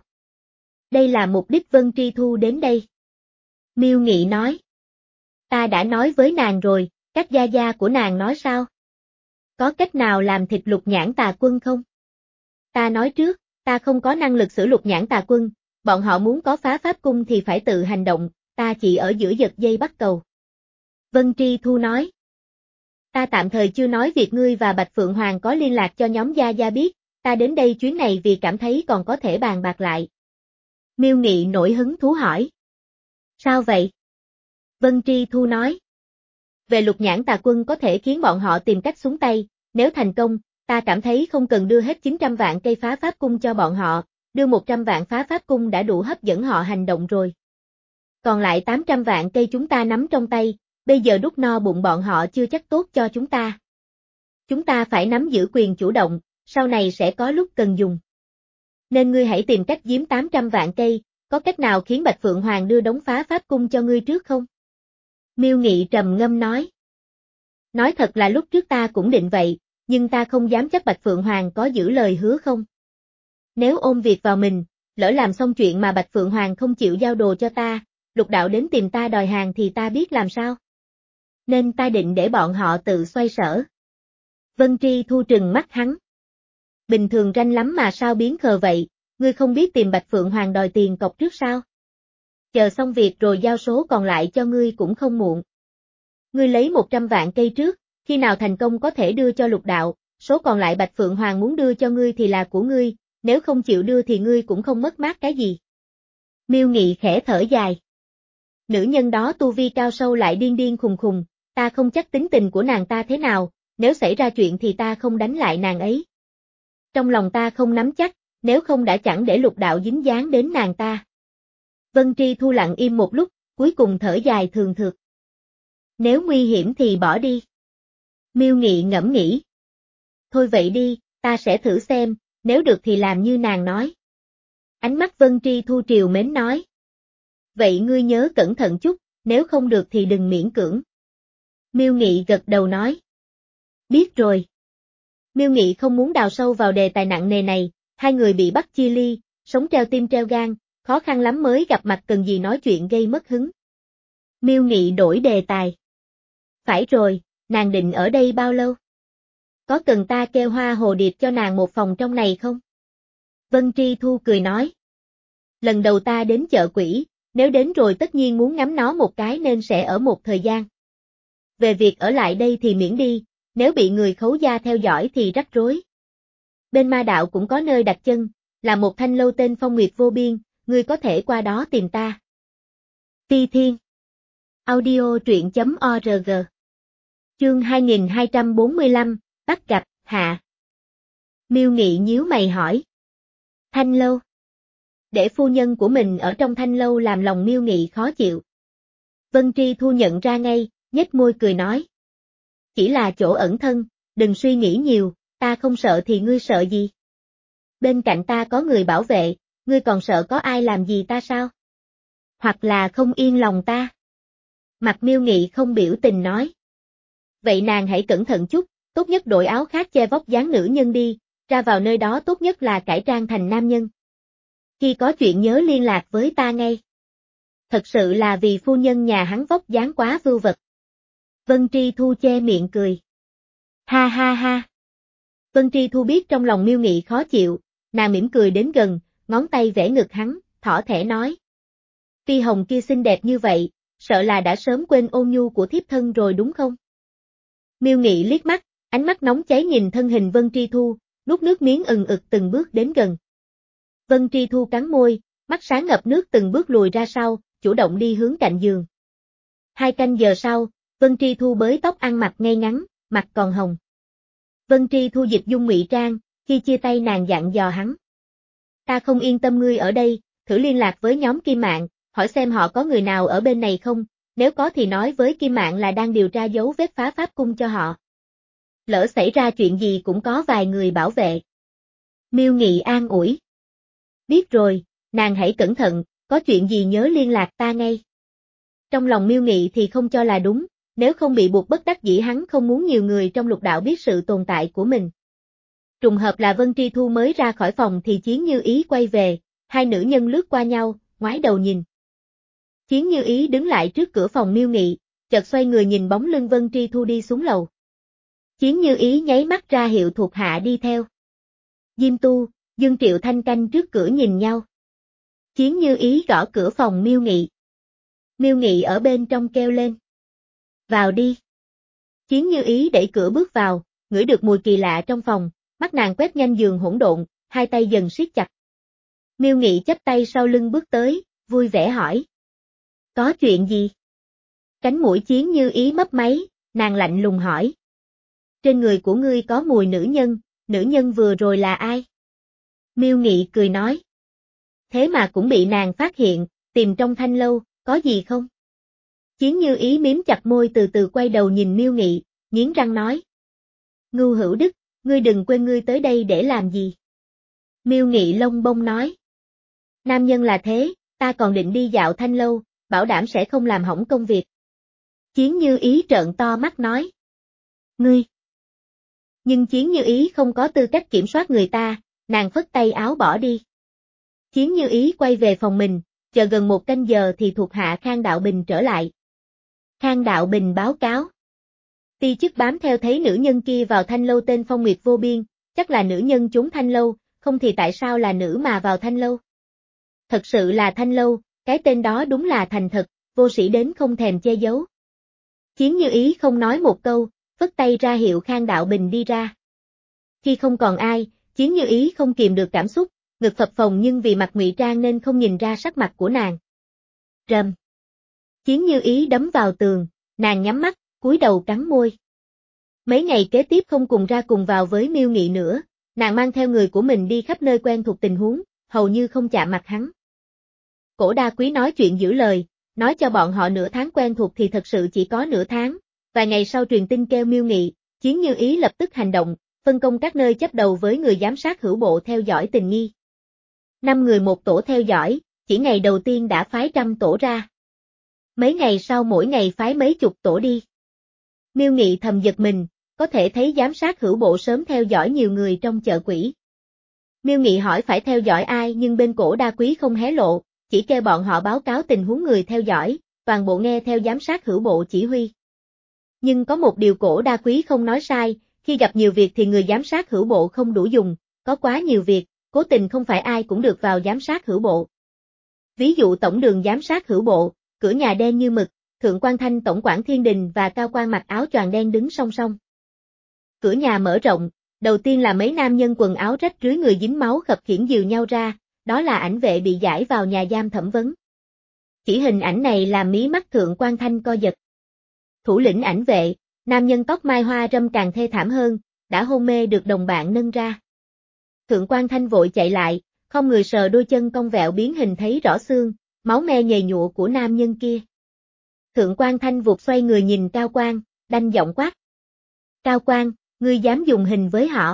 S1: Đây là mục đích Vân Tri Thu đến đây. Miêu Nghị nói. Ta đã nói với nàng rồi, các gia gia của nàng nói sao? Có cách nào làm thịt Lục Nhãn Tà Quân không? Ta nói trước, ta không có năng lực xử Lục Nhãn Tà Quân, bọn họ muốn có phá pháp cung thì phải tự hành động, ta chỉ ở giữa giật dây bắt cầu. Vân Tri Thu nói. Ta tạm thời chưa nói việc ngươi và Bạch Phượng Hoàng có liên lạc cho nhóm gia gia biết, ta đến đây chuyến này vì cảm thấy còn có thể bàn bạc lại. Miêu Nghị nổi hứng thú hỏi. Sao vậy? Vân Tri Thu nói. Về Lục Nhãn Tà Quân có thể khiến bọn họ tìm cách xuống tay, nếu thành công, ta cảm thấy không cần đưa hết chín trăm vạn cây phá pháp cung cho bọn họ, đưa một trăm vạn phá pháp cung đã đủ hấp dẫn họ hành động rồi. Còn lại tám trăm vạn cây chúng ta nắm trong tay, bây giờ đút no bụng bọn họ chưa chắc tốt cho chúng ta. Chúng ta phải nắm giữ quyền chủ động, sau này sẽ có lúc cần dùng. Nên ngươi hãy tìm cách giếm tám trăm vạn cây, có cách nào khiến Bạch Phượng Hoàng đưa đống phá pháp cung cho ngươi trước không? Miêu Nghị trầm ngâm nói. Nói thật là lúc trước ta cũng định vậy, nhưng ta không dám chắc Bạch Phượng Hoàng có giữ lời hứa không. Nếu ôm việc vào mình, lỡ làm xong chuyện mà Bạch Phượng Hoàng không chịu giao đồ cho ta, Lục đạo đến tìm ta đòi hàng thì ta biết làm sao. Nên ta định để bọn họ tự xoay sở. Vân Tri Thu trừng mắt hắn. Bình thường ranh lắm mà sao biến khờ vậy, ngươi không biết tìm Bạch Phượng Hoàng đòi tiền cọc trước sao? Chờ xong việc rồi giao số còn lại cho ngươi cũng không muộn. Ngươi lấy một trăm vạn cây trước, khi nào thành công có thể đưa cho Lục đạo, số còn lại Bạch Phượng Hoàng muốn đưa cho ngươi thì là của ngươi, nếu không chịu đưa thì ngươi cũng không mất mát cái gì. Miêu Nghị khẽ thở dài. Nữ nhân đó tu vi cao sâu lại điên điên khùng khùng, ta không chắc tính tình của nàng ta thế nào, nếu xảy ra chuyện thì ta không đánh lại nàng ấy. Trong lòng ta không nắm chắc, nếu không đã chẳng để Lục đạo dính dáng đến nàng ta. Vân Tri Thu lặng im một lúc, cuối cùng thở dài thường thượt. Nếu nguy hiểm thì bỏ đi. Miêu Nghị ngẫm nghĩ. Thôi vậy đi, ta sẽ thử xem, nếu được thì làm như nàng nói. Ánh mắt Vân Tri Thu triều mến nói. Vậy ngươi nhớ cẩn thận chút, nếu không được thì đừng miễn cưỡng. Miêu Nghị gật đầu nói. Biết rồi. Miêu Nghị không muốn đào sâu vào đề tài nặng nề này, hai người bị bắt chia ly, sống treo tim treo gan, khó khăn lắm mới gặp mặt cần gì nói chuyện gây mất hứng. Miêu Nghị đổi đề tài. Phải rồi, nàng định ở đây bao lâu? Có cần ta kêu Hoa Hồ Điệp cho nàng một phòng trong này không? Vân Tri Thu cười nói. Lần đầu ta đến chợ quỷ, nếu đến rồi tất nhiên muốn ngắm nó một cái nên sẽ ở một thời gian. Về việc ở lại đây thì miễn đi, nếu bị người Khấu gia theo dõi thì rắc rối. Bên ma đạo cũng có nơi đặt chân, là một thanh lâu tên Phong Nguyệt Vô Biên, ngươi có thể qua đó tìm ta. Ti Thiên. Audio truyện chấm org. Chương hai nghìn hai trăm bốn mươi lăm, bắt gặp, hạ. Miêu Nghị nhíu mày hỏi. Thanh lâu. Để phu nhân của mình ở trong thanh lâu làm lòng Miêu Nghị khó chịu. Vân Tri Thu nhận ra ngay, nhếch môi cười nói. Chỉ là chỗ ẩn thân, đừng suy nghĩ nhiều, ta không sợ thì ngươi sợ gì? Bên cạnh ta có người bảo vệ, ngươi còn sợ có ai làm gì ta sao? Hoặc là không yên lòng ta? Mặt Miêu Nghị không biểu tình nói. Vậy nàng hãy cẩn thận chút, tốt nhất đổi áo khác che vóc dáng nữ nhân đi, ra vào nơi đó tốt nhất là cải trang thành nam nhân. Khi có chuyện nhớ liên lạc với ta ngay. Thật sự là vì phu nhân nhà hắn vóc dáng quá vưu vật. Vân Tri Thu che miệng cười. Ha ha ha. Vân Tri Thu biết trong lòng Miêu Nghị khó chịu, nàng mỉm cười đến gần, ngón tay vẽ ngực hắn, thỏ thẻ nói. Phi hồng kia xinh đẹp như vậy, sợ là đã sớm quên ôn nhu của thiếp thân rồi đúng không? Miêu Nghị liếc mắt, ánh mắt nóng cháy nhìn thân hình Vân Tri Thu, nuốt nước miếng ừng ực từng bước đến gần. Vân Tri Thu cắn môi, mắt sáng ngập nước từng bước lùi ra sau, chủ động đi hướng cạnh giường. Hai canh giờ sau, Vân Tri Thu bới tóc ăn mặc ngay ngắn, mặt còn hồng. Vân Tri Thu dịch dung ngụy trang, khi chia tay nàng dặn dò hắn. Ta không yên tâm ngươi ở đây, thử liên lạc với nhóm Kim Mạng, hỏi xem họ có người nào ở bên này không, nếu có thì nói với Kim Mạng là đang điều tra dấu vết phá pháp cung cho họ. Lỡ xảy ra chuyện gì cũng có vài người bảo vệ. Miêu Nghị an ủi. Biết rồi, nàng hãy cẩn thận, có chuyện gì nhớ liên lạc ta ngay. Trong lòng Miêu Nghị thì không cho là đúng, nếu không bị buộc bất đắc dĩ hắn không muốn nhiều người trong Lục đạo biết sự tồn tại của mình. Trùng hợp là Vân Tri Thu mới ra khỏi phòng thì Chiến Như Ý quay về, hai nữ nhân lướt qua nhau, ngoái đầu nhìn. Chiến Như Ý đứng lại trước cửa phòng Miêu Nghị, chợt xoay người nhìn bóng lưng Vân Tri Thu đi xuống lầu. Chiến Như Ý nháy mắt ra hiệu thuộc hạ đi theo. Diêm Tu, Dương Triệu Thanh canh trước cửa nhìn nhau. Chiến Như Ý gõ cửa phòng Miêu Nghị. Miêu Nghị ở bên trong kêu lên. Vào đi. Chiến Như Ý đẩy cửa bước vào, ngửi được mùi kỳ lạ trong phòng, mắt nàng quét nhanh giường hỗn độn, hai tay dần siết chặt. Miêu Nghị chắp tay sau lưng bước tới, vui vẻ hỏi. Có chuyện gì? Cánh mũi Chiến Như Ý mấp máy, nàng lạnh lùng hỏi. Trên người của ngươi có mùi nữ nhân, nữ nhân vừa rồi là ai? Miêu Nghị cười nói. Thế mà cũng bị nàng phát hiện, tìm trong thanh lâu, có gì không? Chiến Như Ý miếm chặt môi từ từ quay đầu nhìn Miêu Nghị, nghiến răng nói. Ngưu Hữu Đức, ngươi đừng quên ngươi tới đây để làm gì? Miêu Nghị lông bông nói. Nam nhân là thế, ta còn định đi dạo thanh lâu, bảo đảm sẽ không làm hỏng công việc. Chiến Như Ý trợn to mắt nói. Ngươi! Nhưng Chiến Như Ý không có tư cách kiểm soát người ta, nàng phất tay áo bỏ đi. Chiến Như Ý quay về phòng mình, chờ gần một canh giờ thì thuộc hạ Khang Đạo Bình trở lại. Khang Đạo Bình báo cáo. Ti chức bám theo thấy nữ nhân kia vào thanh lâu tên Phong Nguyệt Vô Biên, chắc là nữ nhân trốn thanh lâu, không thì tại sao là nữ mà vào thanh lâu? Thật sự là thanh lâu, cái tên đó đúng là thành thật, vô sĩ đến không thèm che giấu. Chiến Như Ý không nói một câu, phất tay ra hiệu Khang Đạo Bình đi ra. Khi không còn ai, Chiến Như Ý không kìm được cảm xúc, ngực phập phồng nhưng vì mặt ngụy trang nên không nhìn ra sắc mặt của nàng. Rầm. Chiến Như Ý đấm vào tường, nàng nhắm mắt, cúi đầu cắn môi. Mấy ngày kế tiếp không cùng ra cùng vào với Miêu Nghị nữa, nàng mang theo người của mình đi khắp nơi quen thuộc tình huống, hầu như không chạm mặt hắn. Cổ Đa Quý nói chuyện giữ lời, nói cho bọn họ nửa tháng quen thuộc thì thật sự chỉ có nửa tháng, vài ngày sau truyền tin kêu Miêu Nghị, Chiến Như Ý lập tức hành động, phân công các nơi chấp đầu với người giám sát hữu bộ theo dõi tình nghi. Năm người một tổ theo dõi, chỉ ngày đầu tiên đã phái trăm tổ ra. Mấy ngày sau mỗi ngày phái mấy chục tổ đi. Miêu Nghị thầm giật mình, có thể thấy giám sát hữu bộ sớm theo dõi nhiều người trong chợ quỷ. Miêu Nghị hỏi phải theo dõi ai nhưng bên Cổ Đa Quý không hé lộ, chỉ kêu bọn họ báo cáo tình huống người theo dõi, toàn bộ nghe theo giám sát hữu bộ chỉ huy. Nhưng có một điều Cổ Đa Quý không nói sai, khi gặp nhiều việc thì người giám sát hữu bộ không đủ dùng, có quá nhiều việc, cố tình không phải ai cũng được vào giám sát hữu bộ. Ví dụ tổng đường giám sát hữu bộ, cửa nhà đen như mực, Thượng quan Thanh tổng quản Thiên Đình và Cao quan mặc áo choàng đen đứng song song. Cửa nhà mở rộng, đầu tiên là mấy nam nhân quần áo rách rưới người dính máu khập khiễng dìu nhau ra, đó là ảnh vệ bị giải vào nhà giam thẩm vấn. Chỉ hình ảnh này làm mí mắt Thượng quan Thanh co giật. Thủ lĩnh ảnh vệ, nam nhân tóc mai hoa râm càng thê thảm hơn, đã hôn mê được đồng bạn nâng ra. Thượng quan Thanh vội chạy lại, không người sờ đôi chân cong vẹo biến hình thấy rõ xương, máu me nhầy nhụa của nam nhân kia. Thượng quan Thanh vụt xoay người nhìn Cao Quan, đanh giọng quát. Cao Quan, ngươi dám dùng hình với họ.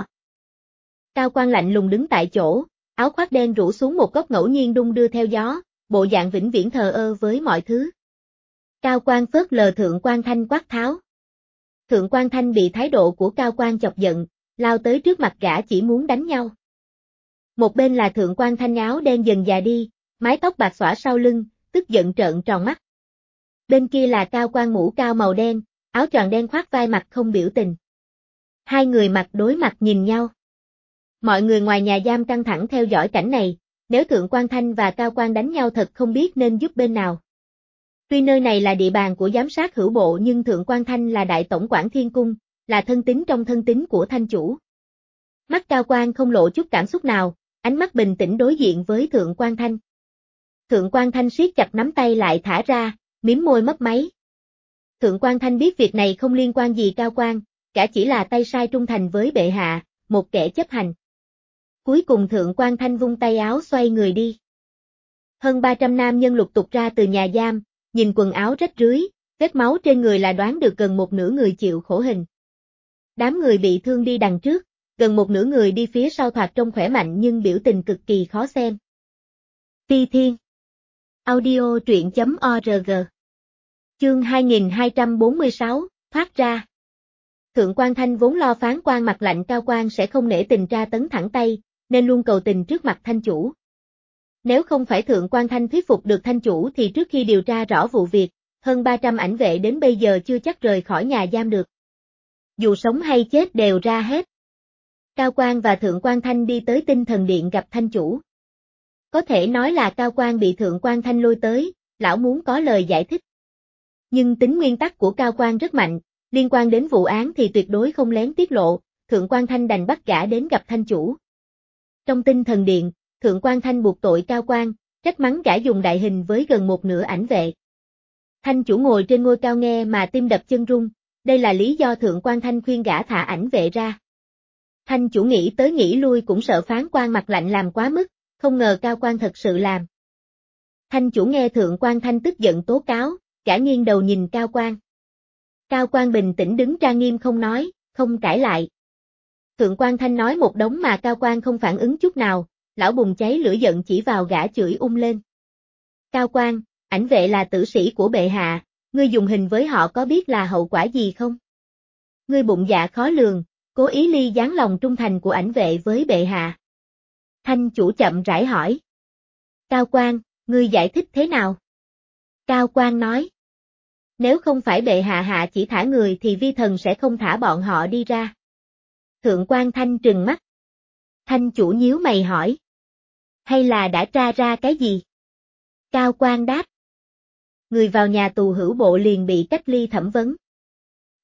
S1: Cao Quan lạnh lùng đứng tại chỗ, áo khoác đen rủ xuống một góc ngẫu nhiên đung đưa theo gió, bộ dạng vĩnh viễn thờ ơ với mọi thứ. Cao Quan phớt lờ Thượng quan Thanh quát tháo. Thượng quan Thanh bị thái độ của Cao Quan chọc giận, lao tới trước mặt gã chỉ muốn đánh nhau. Một bên là Thượng quan Thanh áo đen dần già đi, mái tóc bạc xõa sau lưng, tức giận trợn tròn mắt. Bên kia là Cao Quan mũ cao màu đen, áo choàng đen khoác vai mặt không biểu tình. Hai người mặt đối mặt nhìn nhau. Mọi người ngoài nhà giam căng thẳng theo dõi cảnh này, nếu Thượng quan Thanh và Cao Quan đánh nhau thật không biết nên giúp bên nào. Tuy nơi này là địa bàn của giám sát hữu bộ nhưng Thượng quan Thanh là đại tổng quản Thiên Cung, là thân tín trong thân tín của Thanh chủ. Mắt Cao Quan không lộ chút cảm xúc nào, ánh mắt bình tĩnh đối diện với Thượng quan Thanh. Thượng quan Thanh siết chặt nắm tay lại thả ra, mím môi mấp máy. Thượng quan Thanh biết việc này không liên quan gì Cao Quan, cả chỉ là tay sai trung thành với bệ hạ, một kẻ chấp hành. Cuối cùng Thượng quan Thanh vung tay áo xoay người đi. Hơn ba trăm nam nhân lục tục ra từ nhà giam, nhìn quần áo rách rưới, vết máu trên người là đoán được gần một nửa người chịu khổ hình. Đám người bị thương đi đằng trước, gần một nửa người đi phía sau thoạt trông khỏe mạnh nhưng biểu tình cực kỳ khó xem. Ti Thiên Audio truyện chấm org Chương hai nghìn hai trăm bốn mươi sáu, thoát ra. Thượng quan Thanh vốn lo phán quan mặt lạnh Cao Quan sẽ không nể tình tra tấn thẳng tay, nên luôn cầu tình trước mặt Thanh chủ. Nếu không phải Thượng quan Thanh thuyết phục được Thanh chủ thì trước khi điều tra rõ vụ việc, hơn ba trăm ảnh vệ đến bây giờ chưa chắc rời khỏi nhà giam được. Dù sống hay chết đều ra hết. Cao Quan và Thượng quan Thanh đi tới Tinh Thần Điện gặp Thanh chủ. Có thể nói là Cao Quan bị Thượng quan Thanh lôi tới, lão muốn có lời giải thích. Nhưng tính nguyên tắc của Cao Quan rất mạnh, liên quan đến vụ án thì tuyệt đối không lén tiết lộ, Thượng quan Thanh đành bắt gã đến gặp Thanh chủ. Trong Tinh Thần Điện, Thượng quan Thanh buộc tội Cao Quan, trách mắng gã dùng đại hình với gần một nửa ảnh vệ. Thanh chủ ngồi trên ngôi cao nghe mà tim đập chân rung, đây là lý do Thượng quan Thanh khuyên gã thả ảnh vệ ra. Thanh chủ nghĩ tới nghĩ lui cũng sợ phán quan mặt lạnh làm quá mức, không ngờ Cao Quan thật sự làm. Thanh chủ nghe Thượng quan Thanh tức giận tố cáo, gã nghiêng đầu nhìn Cao Quan. Cao Quan bình tĩnh đứng trang nghiêm không nói, không cãi lại. Thượng quan Thanh nói một đống mà Cao Quan không phản ứng chút nào, lão bùng cháy lửa giận chỉ vào gã chửi ung lên. Cao Quan, ảnh vệ là tử sĩ của bệ hạ, ngươi dùng hình với họ có biết là hậu quả gì không? Ngươi bụng dạ khó lường, cố ý ly gián lòng trung thành của ảnh vệ với bệ hạ. Thanh chủ chậm rãi hỏi. Cao Quan, ngươi giải thích thế nào? Cao Quan nói. Nếu không phải bệ hạ hạ chỉ thả người thì vi thần sẽ không thả bọn họ đi ra. Thượng quan Thanh trừng mắt. Thanh chủ nhíu mày hỏi. Hay là đã tra ra cái gì? Cao Quan đáp. Người vào nhà tù hữu bộ liền bị cách ly thẩm vấn,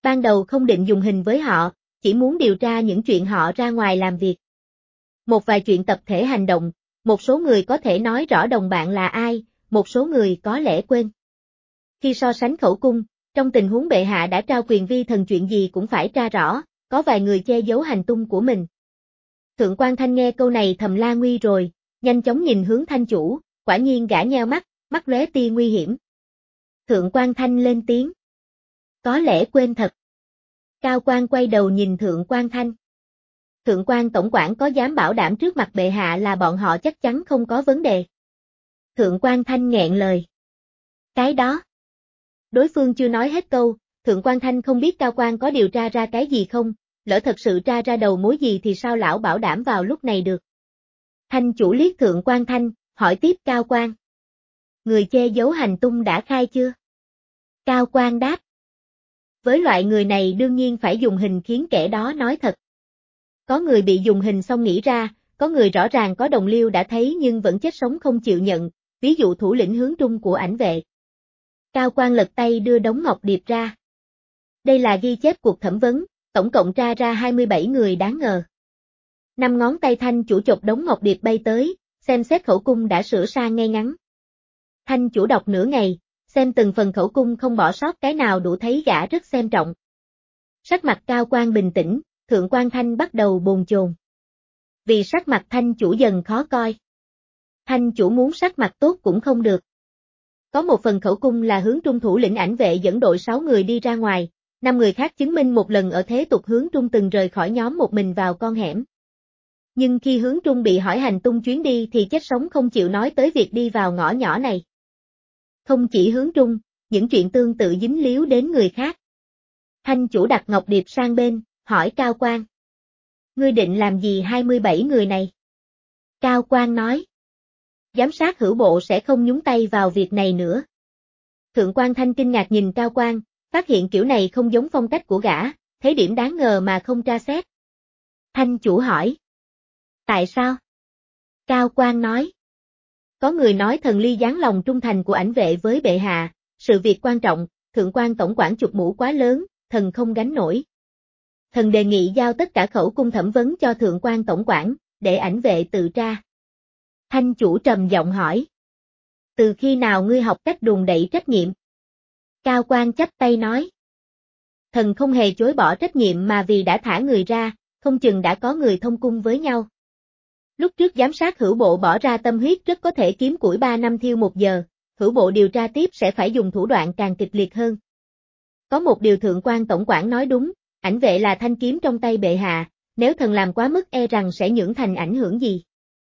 S1: Ban đầu không định dùng hình với họ, chỉ muốn điều tra những chuyện họ ra ngoài làm việc. Một vài chuyện tập thể hành động, một số người có thể nói rõ đồng bạn là ai, một số người có lẽ quên. Khi so sánh khẩu cung, trong tình huống bệ hạ đã trao quyền vi thần chuyện gì cũng phải tra rõ, có vài người che giấu hành tung của mình. Thượng quan Thanh nghe câu này thầm la nguy rồi, nhanh chóng nhìn hướng Thanh chủ, quả nhiên gã nheo mắt, mắt lóe tia nguy hiểm. Thượng quan Thanh lên tiếng. Có lẽ quên thật. Cao quan quay đầu nhìn Thượng quan Thanh. Thượng quan tổng quản có dám bảo đảm trước mặt bệ hạ là bọn họ chắc chắn không có vấn đề. Thượng quan Thanh nghẹn lời. Cái đó. Đối phương chưa nói hết câu, Thượng quan Thanh không biết Cao quan có điều tra ra cái gì không, lỡ thật sự tra ra đầu mối gì thì sao lão bảo đảm vào lúc này được. Thanh chủ liếc Thượng quan Thanh, hỏi tiếp Cao quan. Người che giấu hành tung đã khai chưa? Cao quan đáp. Với loại người này đương nhiên phải dùng hình khiến kẻ đó nói thật. Có người bị dùng hình xong nghĩ ra, có người rõ ràng có đồng liêu đã thấy nhưng vẫn chết sống không chịu nhận, ví dụ thủ lĩnh hướng trung của ảnh vệ. Cao quan lật tay đưa đống ngọc điệp ra. Đây là ghi chép cuộc thẩm vấn, tổng cộng tra ra hai mươi bảy người đáng ngờ. Năm ngón tay Thanh chủ chộp đống ngọc điệp bay tới, xem xét khẩu cung đã sửa sang ngay ngắn. Thanh chủ đọc nửa ngày, xem từng phần khẩu cung không bỏ sót cái nào đủ thấy gã rất xem trọng. Sắc mặt Cao quan bình tĩnh, Thượng quan Thanh bắt đầu bồn chồn. Vì sắc mặt Thanh chủ dần khó coi. Thanh chủ muốn sắc mặt tốt cũng không được. Có một phần khẩu cung là hướng trung thủ lĩnh ảnh vệ dẫn đội sáu người đi ra ngoài, năm người khác chứng minh một lần ở thế tục hướng trung từng rời khỏi nhóm một mình vào con hẻm. Nhưng khi hướng trung bị hỏi hành tung chuyến đi thì chết sống không chịu nói tới việc đi vào ngõ nhỏ này. Không chỉ hướng trung, những chuyện tương tự dính líu đến người khác. Thanh chủ đặt ngọc điệp sang bên, hỏi Cao quan. Ngươi định làm gì hai mươi bảy người này? Cao quan nói. Giám sát hữu bộ sẽ không nhúng tay vào việc này nữa. Thượng quan Thanh kinh ngạc nhìn Cao quan, phát hiện kiểu này không giống phong cách của gã, thấy điểm đáng ngờ mà không tra xét. Thanh chủ hỏi. Tại sao? Cao quan nói. Có người nói thần ly giáng lòng trung thành của ảnh vệ với bệ hạ, sự việc quan trọng, thượng quan tổng quản chụp mũ quá lớn, thần không gánh nổi. Thần đề nghị giao tất cả khẩu cung thẩm vấn cho thượng quan tổng quản, để ảnh vệ tự tra. Thanh chủ trầm giọng hỏi. Từ khi nào ngươi học cách đùn đẩy trách nhiệm? Cao quan chắp tay nói. Thần không hề chối bỏ trách nhiệm mà vì đã thả người ra, không chừng đã có người thông cung với nhau. Lúc trước giám sát hữu bộ bỏ ra tâm huyết rất có thể kiếm củi ba năm thiêu một giờ, hữu bộ điều tra tiếp sẽ phải dùng thủ đoạn càng kịch liệt hơn. Có một điều thượng quan tổng quản nói đúng, ảnh vệ là thanh kiếm trong tay bệ hạ, nếu thần làm quá mức e rằng sẽ nhưỡng thành ảnh hưởng gì.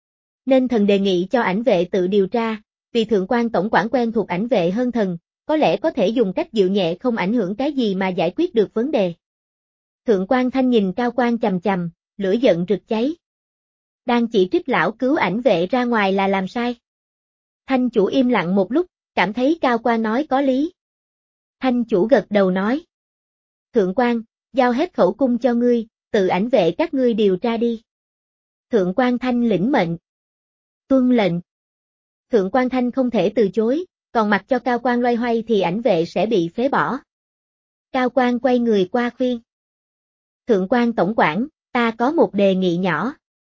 S1: Nên thần đề nghị cho ảnh vệ tự điều tra, vì thượng quan tổng quản quen thuộc ảnh vệ hơn thần, có lẽ có thể dùng cách dịu nhẹ không ảnh hưởng cái gì mà giải quyết được vấn đề. Thượng quan Thanh nhìn Cao quan chằm chằm, lửa giận rực cháy. Đang chỉ trích lão cứu ảnh vệ ra ngoài là làm sai. Thanh chủ im lặng một lúc, cảm thấy Cao quan nói có lý. Thanh chủ gật đầu nói. Thượng quan, giao hết khẩu cung cho ngươi, tự ảnh vệ các ngươi điều tra đi. Thượng quan Thanh lĩnh mệnh. Tuân lệnh. Thượng quan Thanh không thể từ chối, còn mặc cho Cao quan loay hoay thì ảnh vệ sẽ bị phế bỏ. Cao quan quay người qua khuyên. Thượng quan tổng quản, ta có một đề nghị nhỏ.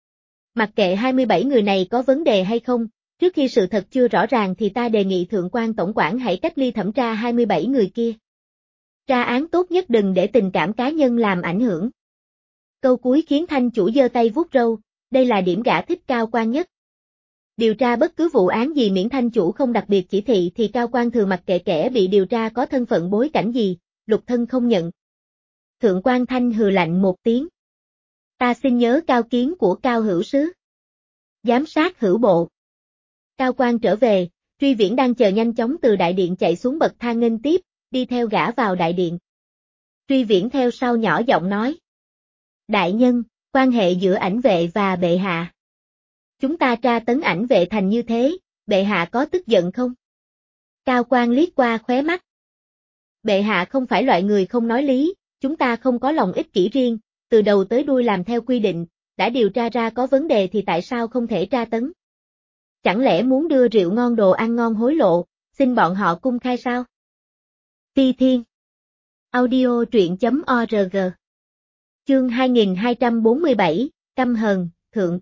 S1: Mặc kệ hai mươi bảy người này có vấn đề hay không, trước khi sự thật chưa rõ ràng thì ta đề nghị thượng quan tổng quản hãy cách ly thẩm tra hai mươi bảy người kia. Tra án tốt nhất đừng để tình cảm cá nhân làm ảnh hưởng. Câu cuối khiến Thanh chủ giơ tay vuốt râu, đây là điểm gã thích Cao quan nhất. Điều tra bất cứ vụ án gì miễn Thanh chủ không đặc biệt chỉ thị thì Cao quan thường mặc kệ kẻ bị điều tra có thân phận bối cảnh gì, lục thân không nhận. Thượng quan Thanh hừ lạnh một tiếng. Ta xin nhớ cao kiến của Cao hữu sứ. Giám sát hữu bộ. Cao quan trở về, Truy Viễn đang chờ nhanh chóng từ đại điện chạy xuống bậc thang nghênh tiếp, đi theo gã vào đại điện. Truy Viễn theo sau nhỏ giọng nói. Đại nhân, quan hệ giữa ảnh vệ và bệ hạ. Chúng ta tra tấn ảnh vệ thành như thế, bệ hạ có tức giận không? Cao quan liếc qua khóe mắt. Bệ hạ không phải loại người không nói lý, chúng ta không có lòng ích kỷ riêng, từ đầu tới đuôi làm theo quy định, đã điều tra ra có vấn đề thì tại sao không thể tra tấn? Chẳng lẽ muốn đưa rượu ngon đồ ăn ngon hối lộ, xin bọn họ cung khai sao? Ti Thiên. Audio truyện chấm org. Chương hai nghìn hai trăm bốn mươi bảy, căm hờn, thượng.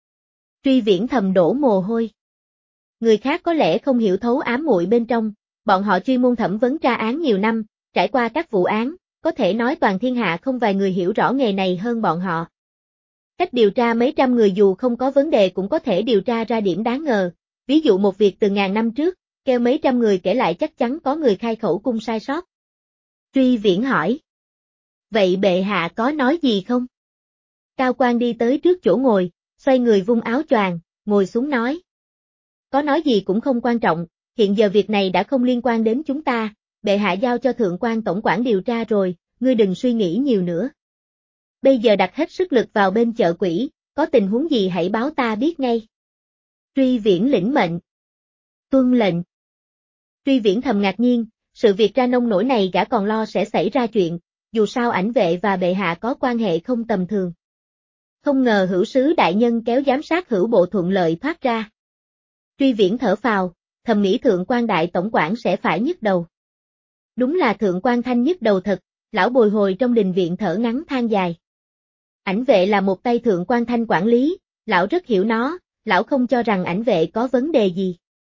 S1: Truy Viễn thầm đổ mồ hôi. Người khác có lẽ không hiểu thấu ám muội bên trong, bọn họ chuyên môn thẩm vấn tra án nhiều năm, trải qua các vụ án, có thể nói toàn thiên hạ không vài người hiểu rõ nghề này hơn bọn họ. Cách điều tra mấy trăm người dù không có vấn đề cũng có thể điều tra ra điểm đáng ngờ, ví dụ một việc từ ngàn năm trước, kêu mấy trăm người kể lại chắc chắn có người khai khẩu cung sai sót. Truy Viễn hỏi. Vậy bệ hạ có nói gì không? Cao quan đi tới trước chỗ ngồi, xoay người vung áo choàng, ngồi xuống nói. Có nói gì cũng không quan trọng, hiện giờ việc này đã không liên quan đến chúng ta, bệ hạ giao cho thượng quan tổng quản điều tra rồi, ngươi đừng suy nghĩ nhiều nữa. Bây giờ đặt hết sức lực vào bên chợ quỷ, có tình huống gì hãy báo ta biết ngay. Truy Viễn lĩnh mệnh. Tuân lệnh. Truy Viễn thầm ngạc nhiên, sự việc ra nông nổi này gã còn lo sẽ xảy ra chuyện, dù sao ảnh vệ và bệ hạ có quan hệ không tầm thường. Không ngờ hữu sứ đại nhân kéo giám sát hữu bộ thuận lợi thoát ra. Truy Viễn thở phào, thầm nghĩ thượng quan đại tổng quản sẽ phải nhức đầu. Đúng là thượng quan Thanh nhức đầu thật, lão bồi hồi trong đình viện thở ngắn than dài. Ảnh vệ là một tay thượng quan Thanh quản lý, lão rất hiểu nó, lão không cho rằng ảnh vệ có vấn đề gì.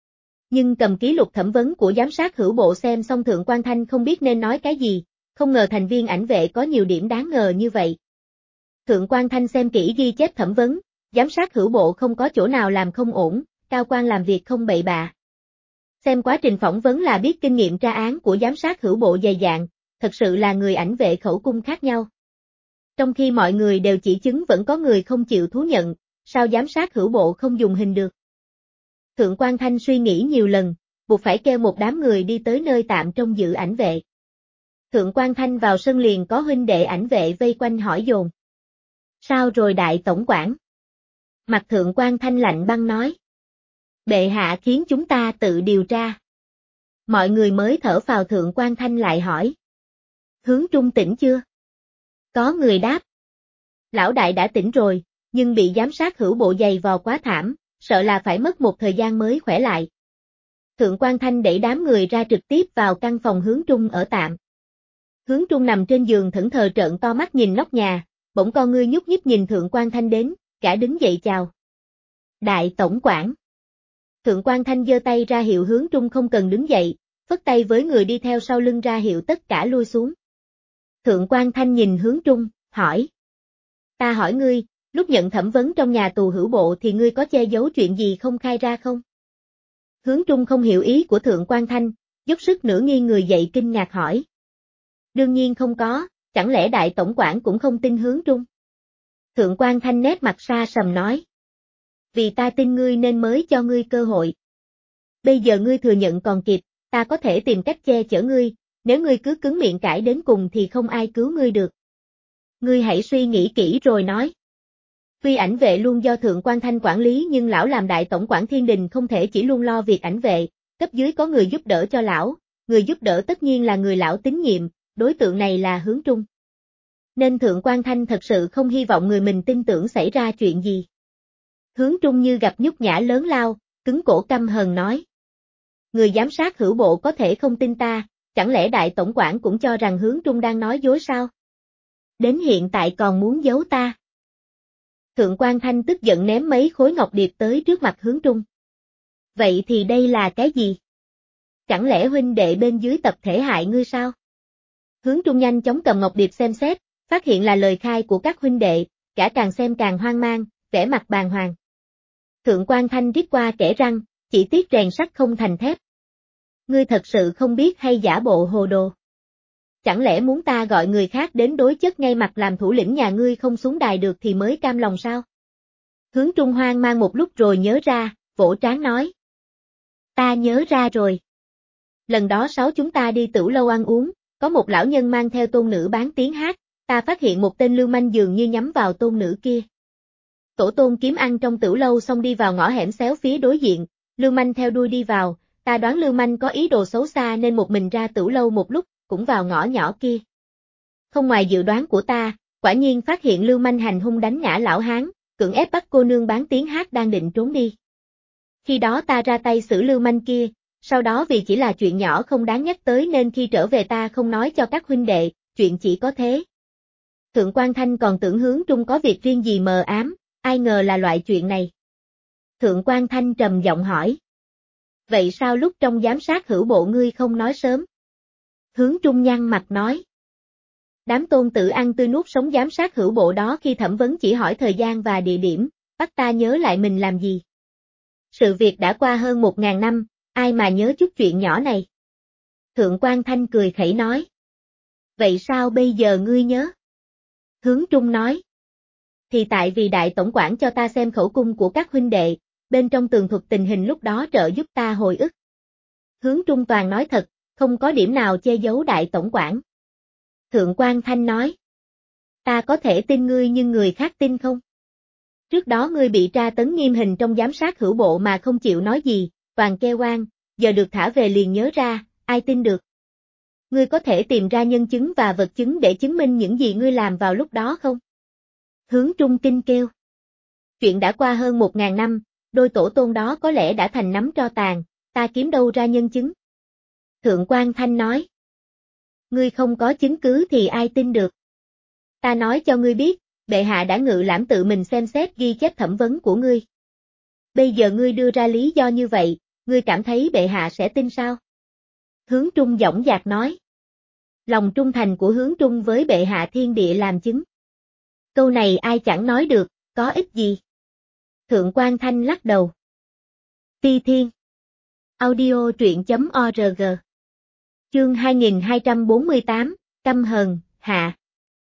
S1: Nhưng cầm ký lục thẩm vấn của giám sát hữu bộ xem xong thượng quan Thanh không biết nên nói cái gì, không ngờ thành viên ảnh vệ có nhiều điểm đáng ngờ như vậy. Thượng quan Thanh xem kỹ ghi chép thẩm vấn, giám sát hữu bộ không có chỗ nào làm không ổn, cao quan làm việc không bậy bạ. Xem quá trình phỏng vấn là biết kinh nghiệm tra án của giám sát hữu bộ dày dạn, thật sự là người ảnh vệ khẩu cung khác nhau. Trong khi mọi người đều chỉ chứng vẫn có người không chịu thú nhận, sao giám sát hữu bộ không dùng hình được? Thượng quan Thanh suy nghĩ nhiều lần, buộc phải kêu một đám người đi tới nơi tạm trông giữ ảnh vệ. Thượng quan Thanh vào sân liền có huynh đệ ảnh vệ vây quanh hỏi dồn. Sao rồi đại tổng quản? Mặt thượng quan Thanh lạnh băng nói. Bệ hạ khiến chúng ta tự điều tra. Mọi người mới thở phào thượng quan Thanh lại hỏi. Hướng Trung tỉnh chưa? Có người đáp. Lão đại đã tỉnh rồi, nhưng bị giám sát hữu bộ giày vò quá thảm, sợ là phải mất một thời gian mới khỏe lại. Thượng quan Thanh đẩy đám người ra trực tiếp vào căn phòng Hướng Trung ở tạm. Hướng Trung nằm trên giường thẫn thờ trợn to mắt nhìn nóc nhà, bỗng con ngươi nhúc nhích nhìn thượng quan Thanh đến, cả đứng dậy chào. Đại tổng quản. Thượng quan Thanh giơ tay ra hiệu Hướng Trung không cần đứng dậy, phất tay với người đi theo sau lưng ra hiệu tất cả lui xuống. Thượng quan Thanh nhìn Hướng Trung, hỏi. Ta hỏi ngươi, lúc nhận thẩm vấn trong nhà tù hữu bộ thì ngươi có che giấu chuyện gì không khai ra không? Hướng Trung không hiểu ý của thượng quan Thanh, dốc sức nửa nghiêng người dậy kinh ngạc hỏi. Đương nhiên không có, chẳng lẽ đại tổng quản cũng không tin Hướng Trung? Thượng quan Thanh nét mặt xa sầm nói. Vì ta tin ngươi nên mới cho ngươi cơ hội. Bây giờ ngươi thừa nhận còn kịp, ta có thể tìm cách che chở ngươi, nếu ngươi cứ cứng miệng cãi đến cùng thì không ai cứu ngươi được. Ngươi hãy suy nghĩ kỹ rồi nói. Tuy ảnh vệ luôn do thượng quan Thanh quản lý nhưng lão làm đại tổng quản thiên đình không thể chỉ luôn lo việc ảnh vệ, cấp dưới có người giúp đỡ cho lão, người giúp đỡ tất nhiên là người lão tín nhiệm, đối tượng này là Hướng Trung. Nên thượng quan Thanh thật sự không hy vọng người mình tin tưởng xảy ra chuyện gì. Hướng Trung như gặp nhục nhã lớn lao, cứng cổ căm hờn nói. Người giám sát hữu bộ có thể không tin ta, chẳng lẽ đại tổng quản cũng cho rằng Hướng Trung đang nói dối sao? Đến hiện tại còn muốn giấu ta. Thượng quan Thanh tức giận ném mấy khối ngọc điệp tới trước mặt Hướng Trung. Vậy thì đây là cái gì? Chẳng lẽ huynh đệ bên dưới tập thể hại ngươi sao? Hướng Trung nhanh chóng cầm ngọc điệp xem xét, phát hiện là lời khai của các huynh đệ, cả càng xem càng hoang mang, vẻ mặt bàng hoàng. Thượng quan Thanh rít qua kẽ răng, chỉ tiếc rèn sắt không thành thép. Ngươi thật sự không biết hay giả bộ hồ đồ? Chẳng lẽ muốn ta gọi người khác đến đối chất ngay mặt làm thủ lĩnh nhà ngươi không xuống đài được thì mới cam lòng sao? Hướng Trung hoang mang một lúc rồi nhớ ra, vỗ trán nói. Ta nhớ ra rồi. Lần đó sáu chúng ta đi tửu lâu ăn uống, có một lão nhân mang theo tôn nữ bán tiếng hát, ta phát hiện một tên lưu manh dường như nhắm vào tôn nữ kia. Tổ tôn kiếm ăn trong tửu lâu xong đi vào ngõ hẻm xéo phía đối diện, lưu manh theo đuôi đi vào, ta đoán lưu manh có ý đồ xấu xa nên một mình ra tửu lâu một lúc, cũng vào ngõ nhỏ kia. Không ngoài dự đoán của ta, quả nhiên phát hiện lưu manh hành hung đánh ngã lão hán, cưỡng ép bắt cô nương bán tiếng hát đang định trốn đi. Khi đó ta ra tay xử lưu manh kia, Sau đó vì chỉ là chuyện nhỏ không đáng nhắc tới nên khi trở về ta không nói cho các huynh đệ, chuyện chỉ có thế. Thượng quan Thanh còn tưởng Hướng Trung có việc riêng gì mờ ám, ai ngờ là loại chuyện này. Thượng quan Thanh trầm giọng hỏi. Vậy sao lúc trong giám sát hữu bộ ngươi không nói sớm? Hướng Trung nhăn mặt nói. Đám tôn tử ăn tươi nuốt sống giám sát hữu bộ đó khi thẩm vấn chỉ hỏi thời gian và địa điểm, bắt ta nhớ lại mình làm gì. Sự việc đã qua hơn một ngàn năm, ai mà nhớ chút chuyện nhỏ này. Thượng quan Thanh cười khẩy nói. Vậy sao bây giờ ngươi nhớ? Hướng Trung nói. Thì tại vì đại tổng quản cho ta xem khẩu cung của các huynh đệ, bên trong tường thuật tình hình lúc đó trợ giúp ta hồi ức. Hướng Trung toàn nói thật, không có điểm nào che giấu đại tổng quản. Thượng quan Thanh nói. Ta có thể tin ngươi nhưng người khác tin không? Trước đó ngươi bị tra tấn nghiêm hình trong giám sát hữu bộ mà không chịu nói gì, toàn kêu oan, giờ được thả về liền nhớ ra, ai tin được? Ngươi có thể tìm ra nhân chứng và vật chứng để chứng minh những gì ngươi làm vào lúc đó không? Hướng Trung kinh kêu. Chuyện đã qua hơn một ngàn năm, đôi tổ tôn đó có lẽ đã thành nắm tro tàn, ta kiếm đâu ra nhân chứng? Thượng quan Thanh nói. Ngươi không có chứng cứ thì ai tin được? Ta nói cho ngươi biết, bệ hạ đã ngự lãm tự mình xem xét ghi chép thẩm vấn của ngươi. Bây giờ ngươi đưa ra lý do như vậy, ngươi cảm thấy bệ hạ sẽ tin sao? Hướng Trung dõng dạc nói. Lòng trung thành của Hướng Trung với bệ hạ thiên địa làm chứng. Câu này ai chẳng nói được, có ích gì? Thượng quan Thanh lắc đầu. Ti Thiên. Audio truyện.org. Chương hai nghìn hai trăm bốn mươi tám, căm hờn, hạ.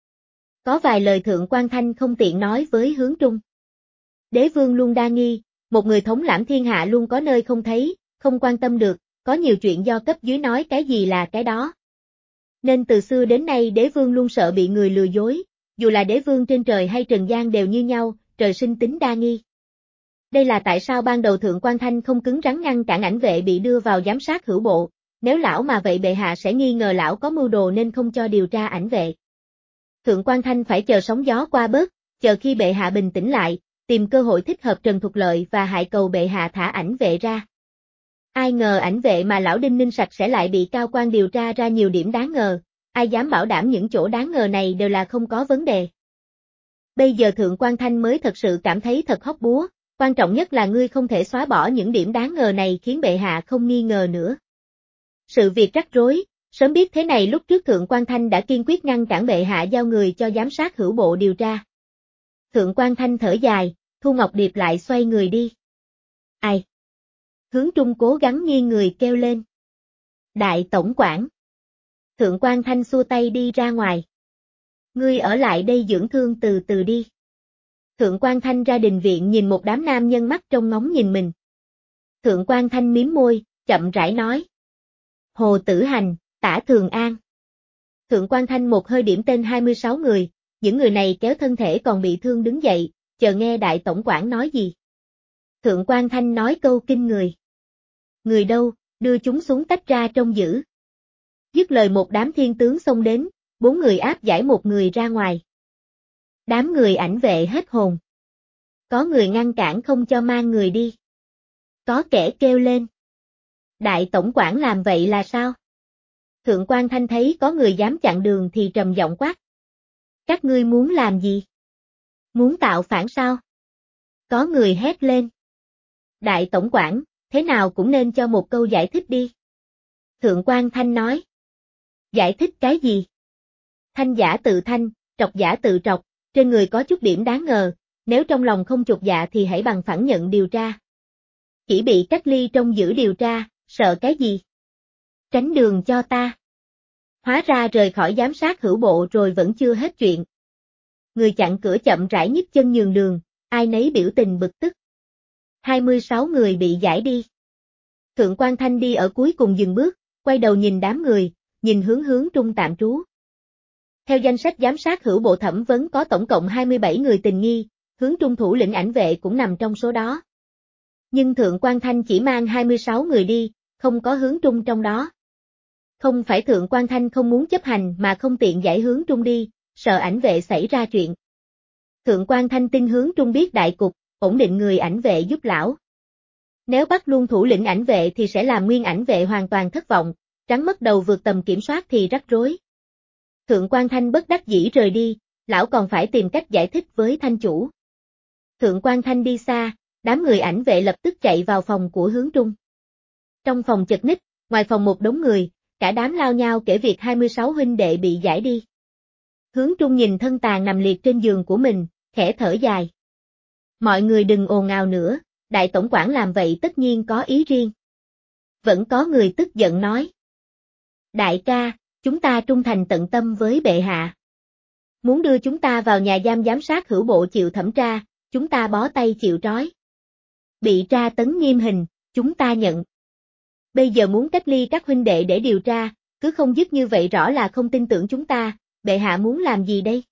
S1: Có vài lời Thượng quan Thanh không tiện nói với Hướng Trung. Đế vương luôn đa nghi, một người thống lãm thiên hạ luôn có nơi không thấy, không quan tâm được, có nhiều chuyện do cấp dưới nói cái gì là cái đó. Nên từ xưa đến nay đế vương luôn sợ bị người lừa dối, dù là đế vương trên trời hay trần gian đều như nhau, trời sinh tính đa nghi. Đây là tại sao ban đầu Thượng quan Thanh không cứng rắn ngăn cản ảnh vệ bị đưa vào giám sát hữu bộ, nếu lão mà vậy bệ hạ sẽ nghi ngờ lão có mưu đồ nên không cho điều tra ảnh vệ. Thượng quan Thanh phải chờ sóng gió qua bớt, chờ khi bệ hạ bình tĩnh lại, tìm cơ hội thích hợp Trần Thục Lợi và hại cầu bệ hạ thả ảnh vệ ra. Ai ngờ ảnh vệ mà lão Đinh Ninh sạch sẽ lại bị cao quan điều tra ra nhiều điểm đáng ngờ, ai dám bảo đảm những chỗ đáng ngờ này đều là không có vấn đề. Bây giờ Thượng quan Thanh mới thật sự cảm thấy thật hóc búa, quan trọng nhất là ngươi không thể xóa bỏ những điểm đáng ngờ này khiến bệ hạ không nghi ngờ nữa. Sự việc rắc rối, sớm biết thế này lúc trước Thượng quan Thanh đã kiên quyết ngăn cản bệ hạ giao người cho giám sát hữu bộ điều tra. Thượng quan Thanh thở dài, Thu Ngọc Điệp lại xoay người đi. Ai? Hướng Trung cố gắng nghiêng người kêu lên. Đại tổng quản. Thượng quan Thanh xua tay đi ra ngoài. Ngươi ở lại đây dưỡng thương từ từ đi. Thượng quan Thanh ra đình viện nhìn một đám nam nhân mắt trông ngóng nhìn mình. Thượng quan Thanh mím môi, chậm rãi nói. Hồ Tử Hành, Tả Thường An. Thượng quan Thanh một hơi điểm tên hai mươi sáu người, những người này kéo thân thể còn bị thương đứng dậy, chờ nghe đại tổng quản nói gì. Thượng quan Thanh nói câu kinh người. Người đâu, đưa chúng xuống tách ra trông giữ. Dứt lời một đám thiên tướng xông đến, bốn người áp giải một người ra ngoài. Đám người ảnh vệ hết hồn. Có người ngăn cản không cho mang người đi. Có kẻ kêu lên. Đại tổng quản làm vậy là sao? Thượng quan Thanh thấy có người dám chặn đường thì trầm giọng quát. Các ngươi muốn làm gì? Muốn tạo phản sao? Có người hét lên. Đại tổng quản, thế nào cũng nên cho một câu giải thích đi. Thượng quan Thanh nói. Giải thích cái gì? Thanh giả tự thanh, trọc giả tự trọc, trên người có chút điểm đáng ngờ, nếu trong lòng không chột dạ thì hãy bằng phẳng nhận điều tra. Chỉ bị cách ly trong giữ điều tra, sợ cái gì? Tránh đường cho ta. Hóa ra rời khỏi giám sát hữu bộ rồi vẫn chưa hết chuyện. Người chặn cửa chậm rãi nhích chân nhường đường, ai nấy biểu tình bực tức. hai mươi sáu người bị giải đi. Thượng quan Thanh đi ở cuối cùng dừng bước, quay đầu nhìn đám người, nhìn hướng Hướng Trung tạm trú. Theo danh sách giám sát hữu bộ thẩm vấn có tổng cộng hai mươi bảy người tình nghi, Hướng Trung thủ lĩnh ảnh vệ cũng nằm trong số đó. Nhưng Thượng quan Thanh chỉ mang hai mươi sáu người đi, không có Hướng Trung trong đó. Không phải Thượng quan Thanh không muốn chấp hành mà không tiện giải Hướng Trung đi, sợ ảnh vệ xảy ra chuyện. Thượng quan Thanh tin Hướng Trung biết đại cục, ổn định người ảnh vệ giúp lão. Nếu bắt luôn thủ lĩnh ảnh vệ thì sẽ làm nguyên ảnh vệ hoàn toàn thất vọng, trắng mất đầu vượt tầm kiểm soát thì rắc rối. Thượng quan Thanh bất đắc dĩ rời đi, lão còn phải tìm cách giải thích với Thanh chủ. Thượng quan Thanh đi xa, đám người ảnh vệ lập tức chạy vào phòng của Hướng Trung. Trong phòng chật ních, ngoài phòng một đống người, cả đám lao nhau kể việc hai mươi sáu huynh đệ bị giải đi. Hướng Trung nhìn thân tàn nằm liệt trên giường của mình, khẽ thở dài. Mọi người đừng ồn ào nữa, đại tổng quản làm vậy tất nhiên có ý riêng. Vẫn có người tức giận nói. Đại ca, chúng ta trung thành tận tâm với bệ hạ. Muốn đưa chúng ta vào nhà giam giám sát hữu bộ chịu thẩm tra, chúng ta bó tay chịu trói. Bị tra tấn nghiêm hình, chúng ta nhận. Bây giờ muốn cách ly các huynh đệ để điều tra, cứ không dứt như vậy rõ là không tin tưởng chúng ta, bệ hạ muốn làm gì đây?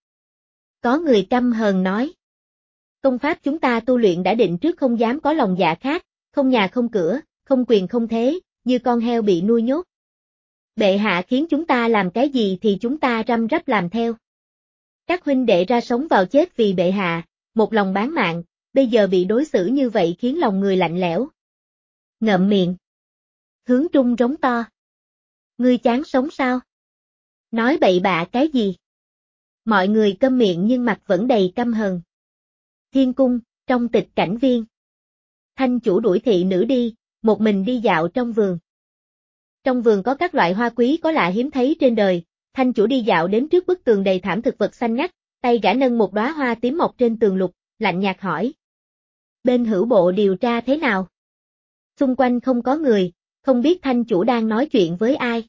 S1: Có người căm hờn nói. Công pháp chúng ta tu luyện đã định trước không dám có lòng dạ khác, không nhà không cửa, không quyền không thế, như con heo bị nuôi nhốt. Bệ hạ khiến chúng ta làm cái gì thì chúng ta răm rắp làm theo. Các huynh đệ ra sống vào chết vì bệ hạ, một lòng bán mạng, bây giờ bị đối xử như vậy khiến lòng người lạnh lẽo. Ngậm miệng. Hướng Trung rống to. Ngươi chán sống sao? Nói bậy bạ cái gì? Mọi người câm miệng nhưng mặt vẫn đầy căm hờn. Thiên cung, trong tịch cảnh viên. Thanh chủ đuổi thị nữ đi, một mình đi dạo trong vườn. Trong vườn có các loại hoa quý có lạ hiếm thấy trên đời, thanh chủ đi dạo đến trước bức tường đầy thảm thực vật xanh ngắt, tay gã nâng một đóa hoa tím mọc trên tường lục, lạnh nhạt hỏi. Bên hữu bộ điều tra thế nào? Xung quanh không có người, không biết thanh chủ đang nói chuyện với ai.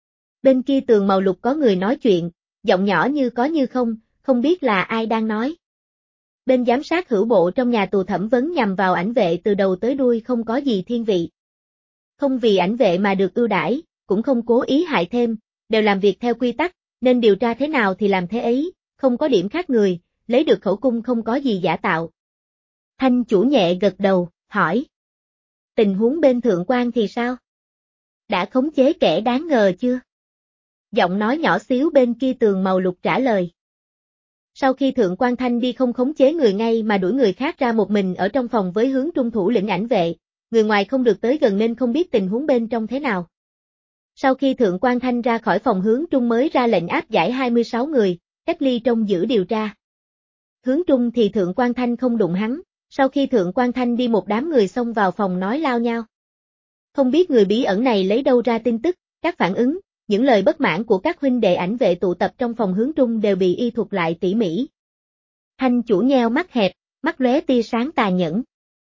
S1: Bên kia tường màu lục có người nói chuyện, giọng nhỏ như có như không, không biết là ai đang nói. Bên giám sát hữu bộ trong nhà tù thẩm vấn nhằm vào ảnh vệ từ đầu tới đuôi không có gì thiên vị. Không vì ảnh vệ mà được ưu đãi, cũng không cố ý hại thêm, đều làm việc theo quy tắc, nên điều tra thế nào thì làm thế ấy, không có điểm khác người, lấy được khẩu cung không có gì giả tạo. Thanh chủ nhẹ gật đầu, hỏi. Tình huống bên thượng quan thì sao? Đã khống chế kẻ đáng ngờ chưa? Giọng nói nhỏ xíu bên kia tường màu lục trả lời. Sau khi thượng quan Thanh đi không khống chế người ngay mà đuổi người khác ra một mình ở trong phòng với Hướng Trung thủ lĩnh ảnh vệ, người ngoài không được tới gần nên không biết tình huống bên trong thế nào. Sau khi thượng quan Thanh ra khỏi phòng Hướng Trung mới ra lệnh áp giải hai mươi sáu người, cách ly trong giữ điều tra. Hướng Trung thì thượng quan Thanh không đụng hắn, sau khi thượng quan Thanh đi một đám người xông vào phòng nói lao nhau. Không biết người bí ẩn này lấy đâu ra tin tức, các phản ứng, những lời bất mãn của các huynh đệ ảnh vệ tụ tập trong phòng Hướng Trung đều bị y thuật lại tỉ mỉ. Thanh chủ nheo mắt hẹp, mắt lóe tia sáng tà nhẫn.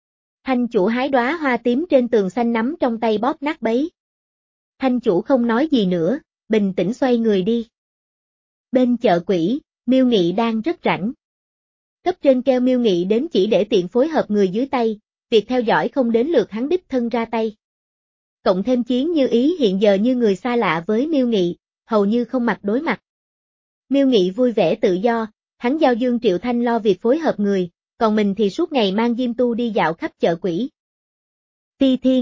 S1: Thanh chủ hái đóa hoa tím trên tường xanh nắm trong tay bóp nát bấy. Thanh chủ không nói gì nữa, bình tĩnh xoay người đi. Bên chợ quỷ, Miêu Nghị đang rất rảnh. Cấp trên kêu Miêu Nghị đến chỉ để tiện phối hợp người dưới tay, việc theo dõi không đến lượt hắn đích thân ra tay. Cộng thêm Chiến Như Ý hiện giờ như người xa lạ với Miêu Nghị, hầu như không mặt đối mặt. Miêu Nghị vui vẻ tự do, hắn giao Dương Triệu Thanh lo việc phối hợp người, còn mình thì suốt ngày mang Diêm Tu đi dạo khắp chợ quỷ. Ti Thiên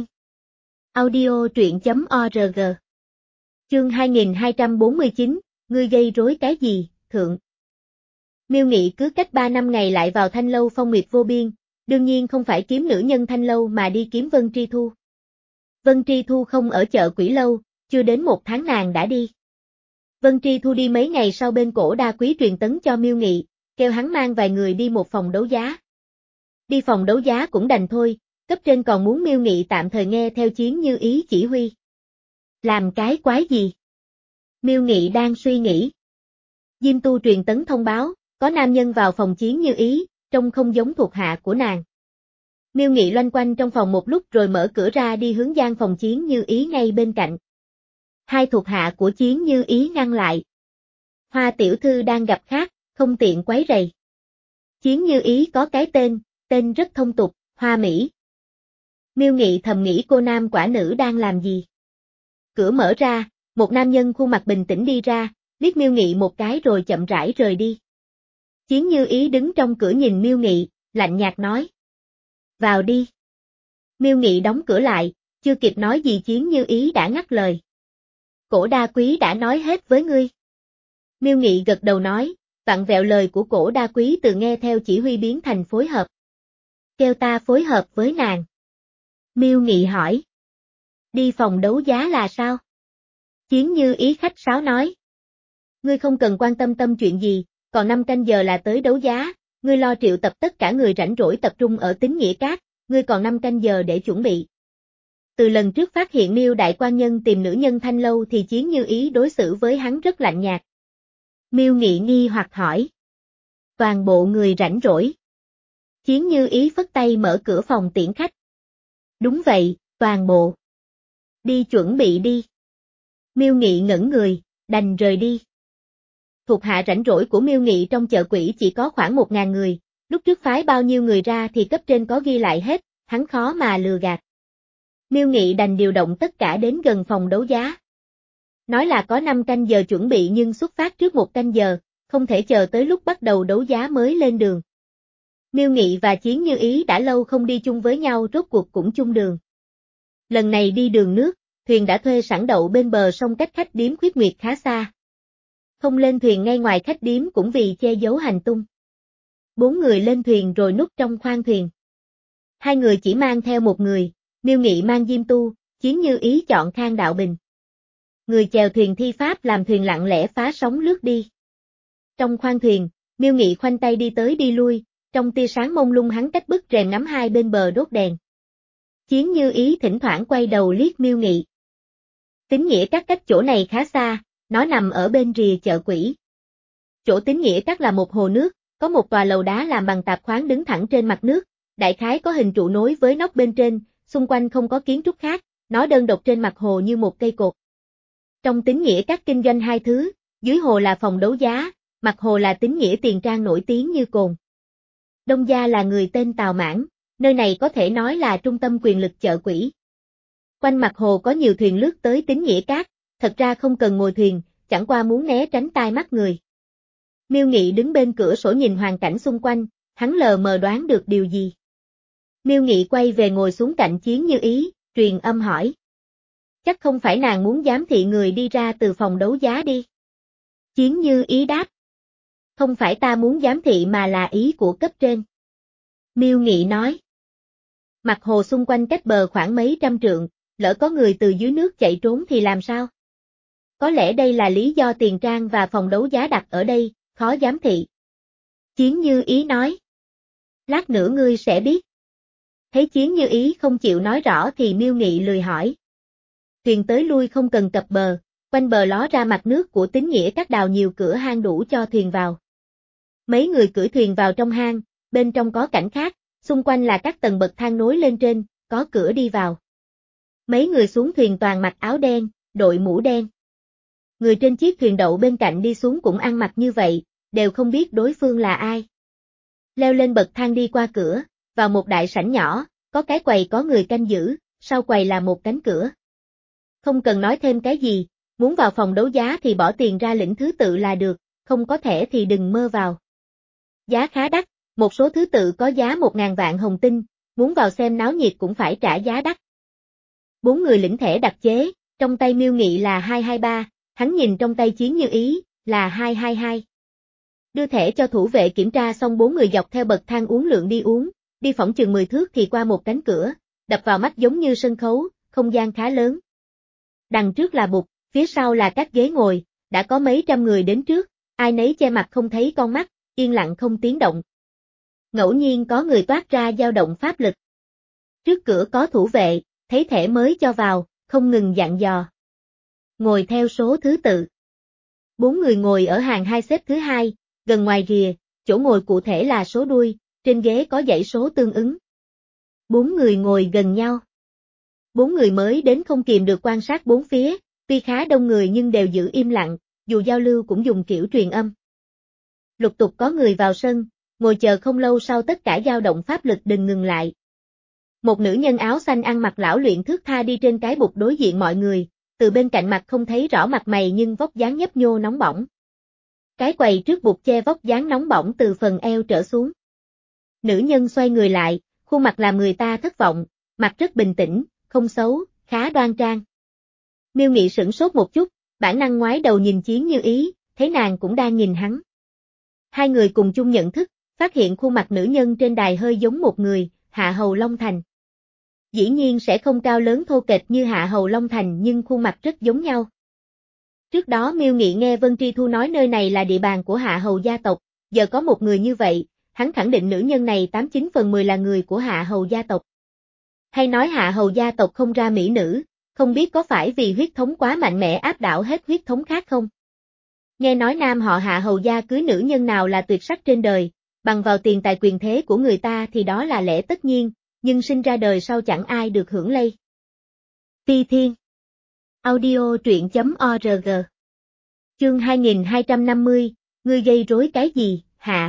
S1: Audio truyện chấm org Chương hai nghìn hai trăm bốn mươi chín, ngươi gây rối cái gì, thượng? Miêu Nghị cứ cách ba năm ngày lại vào Thanh Lâu phong nguyệt vô biên, đương nhiên không phải kiếm nữ nhân Thanh Lâu mà đi kiếm Vân Tri Thu. Vân Tri Thu không ở chợ quỷ lâu, chưa đến một tháng nàng đã đi. Vân Tri Thu đi mấy ngày sau bên cổ đa quý truyền tấn cho Miêu Nghị, kêu hắn mang vài người đi một phòng đấu giá. Đi phòng đấu giá cũng đành thôi, cấp trên còn muốn Miêu Nghị tạm thời nghe theo Chiến Như Ý chỉ huy. Làm cái quái gì? Miêu Nghị đang suy nghĩ. Diêm Tu truyền tấn thông báo, có nam nhân vào phòng Chiến Như Ý, trông không giống thuộc hạ của nàng. Miêu Nghị loanh quanh trong phòng một lúc rồi mở cửa ra đi hướng gian phòng Chiến Như Ý ngay bên cạnh. Hai thuộc hạ của Chiến Như Ý ngăn lại. Hoa tiểu thư đang gặp khách, không tiện quấy rầy. Chiến Như Ý có cái tên, tên rất thông tục, Hoa Mỹ. Miêu Nghị thầm nghĩ cô nam quả nữ đang làm gì. Cửa mở ra, một nam nhân khuôn mặt bình tĩnh đi ra, liếc Miêu Nghị một cái rồi chậm rãi rời đi. Chiến Như Ý đứng trong cửa nhìn Miêu Nghị, lạnh nhạt nói. Vào đi. Miêu Nghị đóng cửa lại, chưa kịp nói gì Chiến Như Ý đã ngắt lời. Cổ đa quý đã nói hết với ngươi. Miêu Nghị gật đầu nói, vặn vẹo lời của cổ đa quý từ nghe theo chỉ huy biến thành phối hợp. Kêu ta phối hợp với nàng. Miêu Nghị hỏi. Đi phòng đấu giá là sao? Chiến Như Ý khách sáo nói. Ngươi không cần quan tâm tâm chuyện gì, còn năm canh giờ là tới đấu giá, ngươi lo triệu tập tất cả người rảnh rỗi tập trung ở Tín Nghĩa Các, ngươi còn năm canh giờ để chuẩn bị. Từ lần trước phát hiện Miêu đại quan nhân tìm nữ nhân Thanh Lâu thì Chiến Như Ý đối xử với hắn rất lạnh nhạt. Miêu Nghị nghi hoặc hỏi. Toàn bộ người rảnh rỗi. Chiến Như Ý phất tay mở cửa phòng tiễn khách. Đúng vậy, toàn bộ. Đi chuẩn bị đi. Miêu Nghị ngẩn người, đành rời đi. Thuộc hạ rảnh rỗi của Miêu Nghị trong chợ quỷ chỉ có khoảng một ngàn người, lúc trước phái bao nhiêu người ra thì cấp trên có ghi lại hết, hắn khó mà lừa gạt. Miêu Nghị đành điều động tất cả đến gần phòng đấu giá. Nói là có năm canh giờ chuẩn bị nhưng xuất phát trước một canh giờ, không thể chờ tới lúc bắt đầu đấu giá mới lên đường. Miêu Nghị và Chiến Như Ý đã lâu không đi chung với nhau, rốt cuộc cũng chung đường. Lần này đi đường nước, thuyền đã thuê sẵn đậu bên bờ sông cách khách điếm Khuyết Nguyệt khá xa. Không lên thuyền ngay ngoài khách điếm cũng vì che giấu hành tung. Bốn người lên thuyền rồi núp trong khoang thuyền. Hai người chỉ mang theo một người, Miêu Nghị mang Diêm Tu, Chiến Như Ý chọn Khang Đạo Bình. Người chèo thuyền thi pháp làm thuyền lặng lẽ phá sóng lướt đi. Trong khoang thuyền, Miêu Nghị khoanh tay đi tới đi lui, trong tia sáng mông lung hắn cách bức rèm nắm hai bên bờ đốt đèn. Chiến Như Ý thỉnh thoảng quay đầu liếc Miêu Nghị. Tín Nghĩa Các cách chỗ này khá xa, nó nằm ở bên rìa chợ quỷ. Chỗ Tín Nghĩa Các là một hồ nước, có một tòa lầu đá làm bằng tạp khoáng đứng thẳng trên mặt nước, đại khái có hình trụ nối với nóc bên trên, xung quanh không có kiến trúc khác, nó đơn độc trên mặt hồ như một cây cột. Trong Tín Nghĩa Các kinh doanh hai thứ, dưới hồ là phòng đấu giá, mặt hồ là Tín Nghĩa Tiền Trang nổi tiếng như cồn. Đông gia là người tên Tào Mãn, nơi này có thể nói là trung tâm quyền lực chợ quỷ. Quanh mặt hồ có nhiều thuyền lướt tới Tín Nghĩa Các, thật ra không cần ngồi thuyền, chẳng qua muốn né tránh tai mắt người. Miêu Nghị đứng bên cửa sổ nhìn hoàn cảnh xung quanh, hắn lờ mờ đoán được điều gì. Miêu Nghị quay về ngồi xuống cạnh Chiến Như Ý, truyền âm hỏi. Chắc không phải nàng muốn giám thị người đi ra từ phòng đấu giá đi. Chiến Như Ý đáp. Không phải ta muốn giám thị mà là ý của cấp trên. Miêu Nghị nói. Mặt hồ xung quanh cách bờ khoảng mấy trăm trượng, lỡ có người từ dưới nước chạy trốn thì làm sao? Có lẽ đây là lý do tiền trang và phòng đấu giá đặt ở đây, khó giám thị. Chiến Như Ý nói. Lát nữa ngươi sẽ biết. Thấy Chiến Như Ý không chịu nói rõ thì Miêu Nghị lười hỏi. Thuyền tới lui không cần cập bờ, quanh bờ ló ra mặt nước của Tín Nghĩa Các đào nhiều cửa hang đủ cho thuyền vào. Mấy người cưỡi thuyền vào trong hang, bên trong có cảnh khác, xung quanh là các tầng bậc thang nối lên trên, có cửa đi vào. Mấy người xuống thuyền toàn mặc áo đen, đội mũ đen. Người trên chiếc thuyền đậu bên cạnh đi xuống cũng ăn mặc như vậy, đều không biết đối phương là ai. Leo lên bậc thang đi qua cửa, vào một đại sảnh nhỏ, có cái quầy có người canh giữ, sau quầy là một cánh cửa. Không cần nói thêm cái gì, muốn vào phòng đấu giá thì bỏ tiền ra lĩnh thứ tự là được, không có thẻ thì đừng mơ vào. Giá khá đắt, một số thứ tự có giá một ngàn vạn hồng tinh, muốn vào xem náo nhiệt cũng phải trả giá đắt. Bốn người lĩnh thẻ đặc chế, trong tay Miêu Nghị là hai hai ba, hắn nhìn trong tay Chiến Như Ý, là hai hai hai. Đưa thẻ cho thủ vệ kiểm tra xong bốn người dọc theo bậc thang uốn lượn đi uống, đi phỏng chừng mười thước thì qua một cánh cửa, đập vào mắt giống như sân khấu, không gian khá lớn. Đằng trước là bục, phía sau là các ghế ngồi, đã có mấy trăm người đến trước, ai nấy che mặt không thấy con mắt, yên lặng không tiếng động. Ngẫu nhiên có người toát ra dao động pháp lực. Trước cửa có thủ vệ, thấy thẻ mới cho vào, không ngừng dặn dò. Ngồi theo số thứ tự. Bốn người ngồi ở hàng hai xếp thứ hai, gần ngoài rìa, chỗ ngồi cụ thể là số đuôi, trên ghế có dãy số tương ứng. Bốn người ngồi gần nhau. Bốn người mới đến không kìm được quan sát bốn phía, tuy khá đông người nhưng đều giữ im lặng, dù giao lưu cũng dùng kiểu truyền âm. Lục tục có người vào sân, ngồi chờ không lâu sau tất cả dao động pháp lực đừng ngừng lại. Một nữ nhân áo xanh ăn mặc lão luyện thướt tha đi trên cái bục đối diện mọi người, từ bên cạnh mặt không thấy rõ mặt mày nhưng vóc dáng nhấp nhô nóng bỏng. Cái quầy trước bục che vóc dáng nóng bỏng từ phần eo trở xuống. Nữ nhân xoay người lại, khuôn mặt làm người ta thất vọng, mặt rất bình tĩnh, không xấu, khá đoan trang. Miêu Nghị sửng sốt một chút, bản năng ngoái đầu nhìn Chiến Như Ý, thấy nàng cũng đang nhìn hắn. Hai người cùng chung nhận thức, phát hiện khuôn mặt nữ nhân trên đài hơi giống một người, Hạ Hầu Long Thành. Dĩ nhiên sẽ không cao lớn thô kệch như Hạ Hầu Long Thành nhưng khuôn mặt rất giống nhau. Trước đó Miêu Nghị nghe Vân Tri Thu nói nơi này là địa bàn của Hạ Hầu gia tộc, giờ có một người như vậy, hắn khẳng định nữ nhân này tám chín phần mười là người của Hạ Hầu gia tộc. Hay nói Hạ Hầu gia tộc không ra mỹ nữ, không biết có phải vì huyết thống quá mạnh mẽ áp đảo hết huyết thống khác không? Nghe nói nam họ Hạ Hầu gia cưới nữ nhân nào là tuyệt sắc trên đời, bằng vào tiền tài quyền thế của người ta thì đó là lẽ tất nhiên, nhưng sinh ra đời sau chẳng ai được hưởng lây. Ti Thiên Audio truyện chấm org Chương hai nghìn hai trăm năm mươi, ngươi gây rối cái gì, Hạ?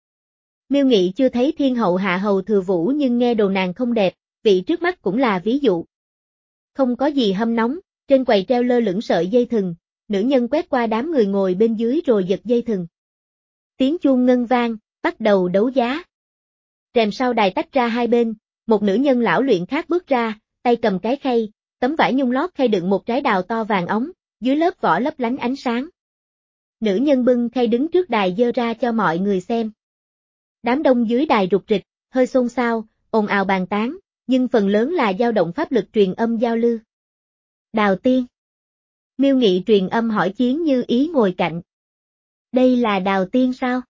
S1: Miêu Nghị chưa thấy thiên hậu Hạ Hầu Thừa Vũ nhưng nghe đồ nàng không đẹp, vị trước mắt cũng là ví dụ. Không có gì hâm nóng, trên quầy treo lơ lửng sợi dây thừng, nữ nhân quét qua đám người ngồi bên dưới rồi giật dây thừng. Tiếng chuông ngân vang, bắt đầu đấu giá. Rèm sau đài tách ra hai bên, một nữ nhân lão luyện khác bước ra, tay cầm cái khay, tấm vải nhung lót khay đựng một trái đào to vàng óng, dưới lớp vỏ lấp lánh ánh sáng. Nữ nhân bưng khay đứng trước đài dơ ra cho mọi người xem. Đám đông dưới đài rục rịch, hơi xôn xao, ồn ào bàn tán, nhưng phần lớn là dao động pháp lực truyền âm giao lưu. Đào Tiên. Miêu Nghị truyền âm hỏi Chiến Như Ý ngồi cạnh. Đây là Đào Tiên sao?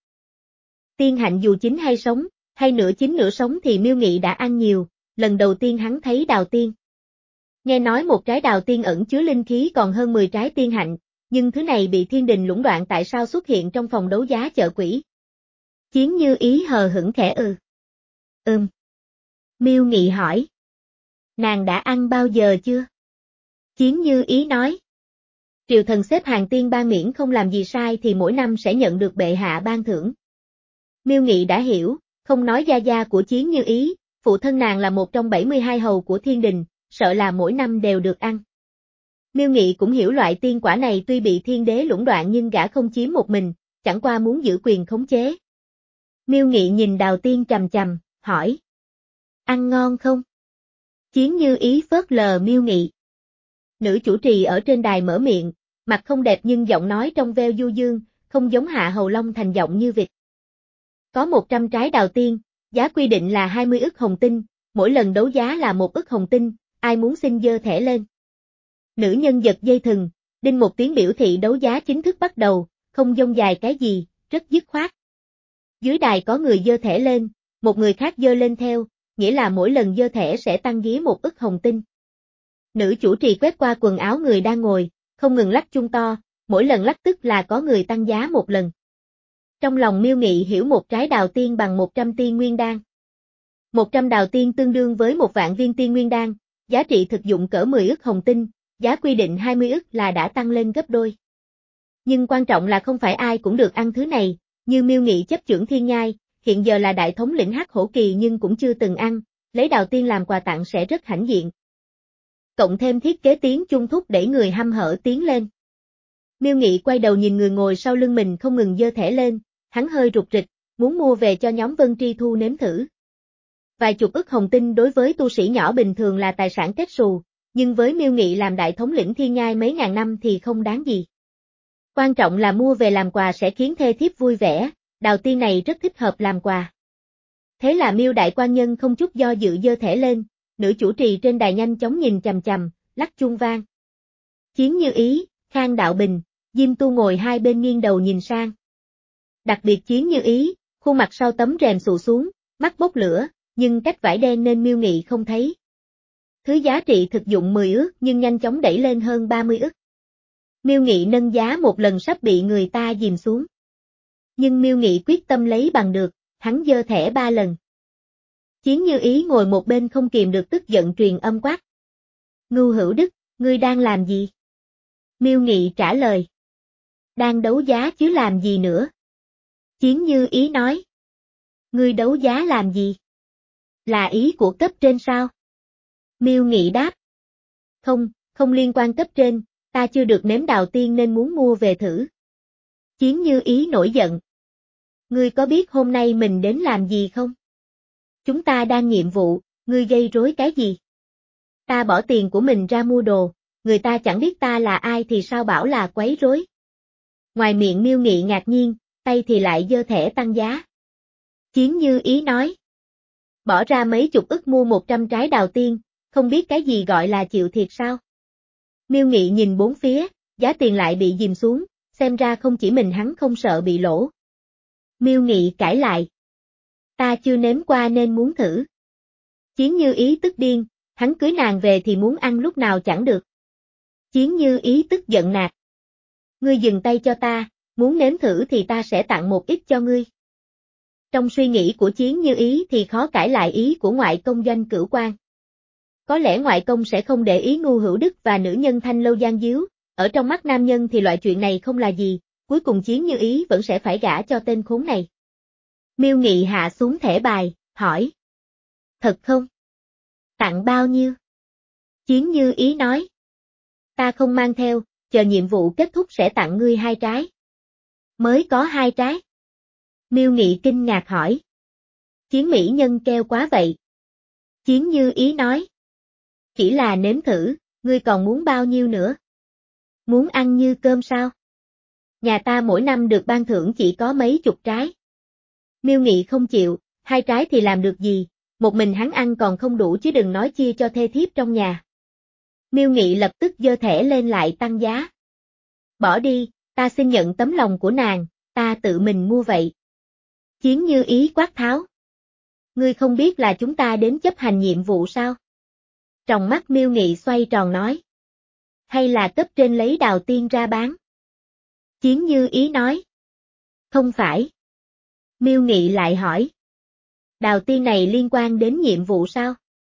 S1: Tiên hạnh dù chín hay sống, hay nửa chín nửa sống thì Miêu Nghị đã ăn nhiều, lần đầu tiên hắn thấy Đào Tiên. Nghe nói một trái Đào Tiên ẩn chứa linh khí còn hơn mười trái tiên hạnh, nhưng thứ này bị thiên đình lũng đoạn tại sao xuất hiện trong phòng đấu giá chợ quỷ? Chiến Như Ý hờ hững khẽ ừ. Ừm. Miêu Nghị hỏi. Nàng đã ăn bao giờ chưa? Chiến Như Ý nói. Triều thần xếp hàng tiên ban miễn không làm gì sai thì mỗi năm sẽ nhận được bệ hạ ban thưởng. Miêu Nghị đã hiểu, không nói gia gia của Chiến Như Ý, phụ thân nàng là một trong bảy mươi hai hầu của thiên đình, sợ là mỗi năm đều được ăn. Miêu Nghị cũng hiểu loại tiên quả này tuy bị thiên đế lũng đoạn nhưng gã không chiếm một mình, chẳng qua muốn giữ quyền khống chế. Miêu Nghị nhìn Đào Tiên chằm chằm, hỏi. Ăn ngon không? Chiến Như Ý phớt lờ Miêu Nghị. Nữ chủ trì ở trên đài mở miệng, mặt không đẹp nhưng giọng nói trong veo du dương, không giống Hạ Hầu Long Thành giọng như vịt. Có một trăm trái Đào Tiên, giá quy định là hai mươi ức hồng tinh, mỗi lần đấu giá là một ức hồng tinh, ai muốn xin giơ thẻ lên. Nữ nhân giật dây thừng, đinh một tiếng biểu thị đấu giá chính thức bắt đầu, không dông dài cái gì, rất dứt khoát. Dưới đài có người giơ thẻ lên, một người khác giơ lên theo, nghĩa là mỗi lần giơ thẻ sẽ tăng ghế một ức hồng tinh. Nữ chủ trì quét qua quần áo người đang ngồi, không ngừng lắc chuông to, mỗi lần lắc tức là có người tăng giá một lần. Trong lòng Miêu Nghị hiểu một trái Đào Tiên bằng một trăm tiên nguyên đan. một trăm Đào Tiên tương đương với một vạn viên tiên nguyên đan, giá trị thực dụng cỡ mười ức hồng tinh, giá quy định hai mươi ức là đã tăng lên gấp đôi. Nhưng quan trọng là không phải ai cũng được ăn thứ này, như Miêu Nghị chấp chưởng thiên nhai, hiện giờ là đại thống lĩnh Hắc Hổ Kỳ nhưng cũng chưa từng ăn, lấy Đào Tiên làm quà tặng sẽ rất hãnh diện. Cộng thêm thiết kế tiếng chung thúc đẩy người hăm hở tiến lên. Miêu Nghị quay đầu nhìn người ngồi sau lưng mình không ngừng giơ thẻ lên, hắn hơi rụt rịch, muốn mua về cho nhóm Vân Tri Thu nếm thử. Vài chục ức hồng tinh đối với tu sĩ nhỏ bình thường là tài sản kết xù, nhưng với Miêu Nghị làm đại thống lĩnh thiên nhai mấy ngàn năm thì không đáng gì. Quan trọng là mua về làm quà sẽ khiến thê thiếp vui vẻ, Đào Tiên này rất thích hợp làm quà. Thế là Miêu đại quan nhân không chút do dự giơ thẻ lên, nữ chủ trì trên đài nhanh chóng nhìn chằm chằm, lắc chuông vang. Chiến Như Ý, Khang Đạo Bình, Diêm Tu ngồi hai bên nghiêng đầu nhìn sang. Đặc biệt Chiến Như Ý, khuôn mặt sau tấm rèm xù xuống, mắt bốc lửa, nhưng cách vải đen nên Miêu Nghị không thấy. Thứ giá trị thực dụng mười ức nhưng nhanh chóng đẩy lên hơn ba mươi ức. Miêu Nghị nâng giá một lần sắp bị người ta dìm xuống. Nhưng Miêu Nghị quyết tâm lấy bằng được, hắn giơ thẻ ba lần. Chiến Như Ý ngồi một bên không kìm được tức giận truyền âm quát. Ngưu Hữu Đức, ngươi đang làm gì? Miêu Nghị trả lời. Đang đấu giá chứ làm gì nữa? Chiến Như Ý nói. Ngươi đấu giá làm gì? Là ý của cấp trên sao? Miêu Nghị đáp. Không, không liên quan cấp trên, ta chưa được nếm Đào Tiên nên muốn mua về thử. Chiến Như Ý nổi giận. Ngươi có biết hôm nay mình đến làm gì không? Chúng ta đang nhiệm vụ, ngươi gây rối cái gì? Ta bỏ tiền của mình ra mua đồ, người ta chẳng biết ta là ai thì sao bảo là quấy rối. Ngoài miệng Miêu Nghị ngạc nhiên, tay thì lại giơ thẻ tăng giá. Chiến Như Ý nói. Bỏ ra mấy chục ức mua một trăm trái Đào Tiên, không biết cái gì gọi là chịu thiệt sao? Miêu Nghị nhìn bốn phía, giá tiền lại bị dìm xuống, xem ra không chỉ mình hắn không sợ bị lỗ. Miêu Nghị cãi lại. Ta chưa nếm qua nên muốn thử. Chiến Như Ý tức điên, hắn cưới nàng về thì muốn ăn lúc nào chẳng được. Chiến Như Ý tức giận nạt. Ngươi dừng tay cho ta, muốn nếm thử thì ta sẽ tặng một ít cho ngươi. Trong suy nghĩ của Chiến Như Ý thì khó cãi lại ý của ngoại công Doanh Cửu Quan. Có lẽ ngoại công sẽ không để ý Ngu Hữu Đức và nữ nhân Thanh Lâu Giang Díu, ở trong mắt nam nhân thì loại chuyện này không là gì, cuối cùng Chiến Như Ý vẫn sẽ phải gả cho tên khốn này. Miêu Nghị hạ xuống thẻ bài, hỏi. Thật không? Tặng bao nhiêu? Chiến Như Ý nói. Ta không mang theo, chờ nhiệm vụ kết thúc sẽ tặng ngươi hai trái. Mới có hai trái. Miêu Nghị kinh ngạc hỏi. Chiến mỹ nhân keo quá vậy. Chiến Như Ý nói. Chỉ là nếm thử, ngươi còn muốn bao nhiêu nữa? Muốn ăn như cơm sao? Nhà ta mỗi năm được ban thưởng chỉ có mấy chục trái. Miêu Nghị không chịu, hai trái thì làm được gì, một mình hắn ăn còn không đủ chứ đừng nói chia cho thê thiếp trong nhà. Miêu Nghị lập tức giơ thẻ lên lại tăng giá. Bỏ đi, ta xin nhận tấm lòng của nàng, ta tự mình mua vậy. Chiến Như Ý quát tháo. Ngươi không biết là chúng ta đến chấp hành nhiệm vụ sao? Tròng mắt Miêu Nghị xoay tròn nói. Hay là cấp trên lấy đào tiên ra bán? Chiến Như Ý nói. Không phải. Miêu Nghị lại hỏi. Đào tiên này liên quan đến nhiệm vụ sao?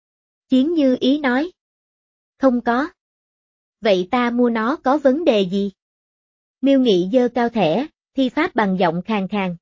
S1: Chiến Như Ý nói. Không có. Vậy ta mua nó có vấn đề gì? Miêu Nghị giơ cao thẻ, thi pháp bằng giọng khàn khàn.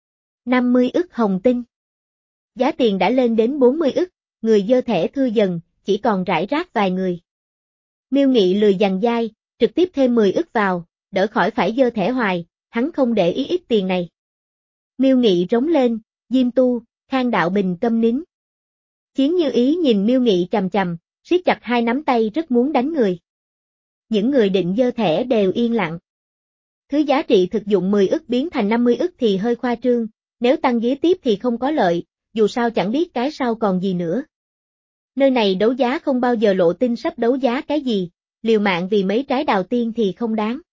S1: năm mươi ức hồng tinh. Giá tiền đã lên đến bốn mươi ức, người giơ thẻ thưa dần, chỉ còn rải rác vài người. Miêu Nghị lười dằn dai, trực tiếp thêm mười ức vào, đỡ khỏi phải giơ thẻ hoài, hắn không để ý ít tiền này. Miêu Nghị rống lên, Diêm Tu, Khang Đạo Bình câm nín. Chiến Như Ý nhìn Miêu Nghị chằm chằm, siết chặt hai nắm tay rất muốn đánh người. Những người định giơ thẻ đều yên lặng. Thứ giá trị thực dụng mười ức biến thành năm mươi ức thì hơi khoa trương, nếu tăng vía tiếp thì không có lợi, dù sao chẳng biết cái sau còn gì nữa. Nơi này đấu giá không bao giờ lộ tin sắp đấu giá cái gì, liều mạng vì mấy trái đào tiên thì không đáng.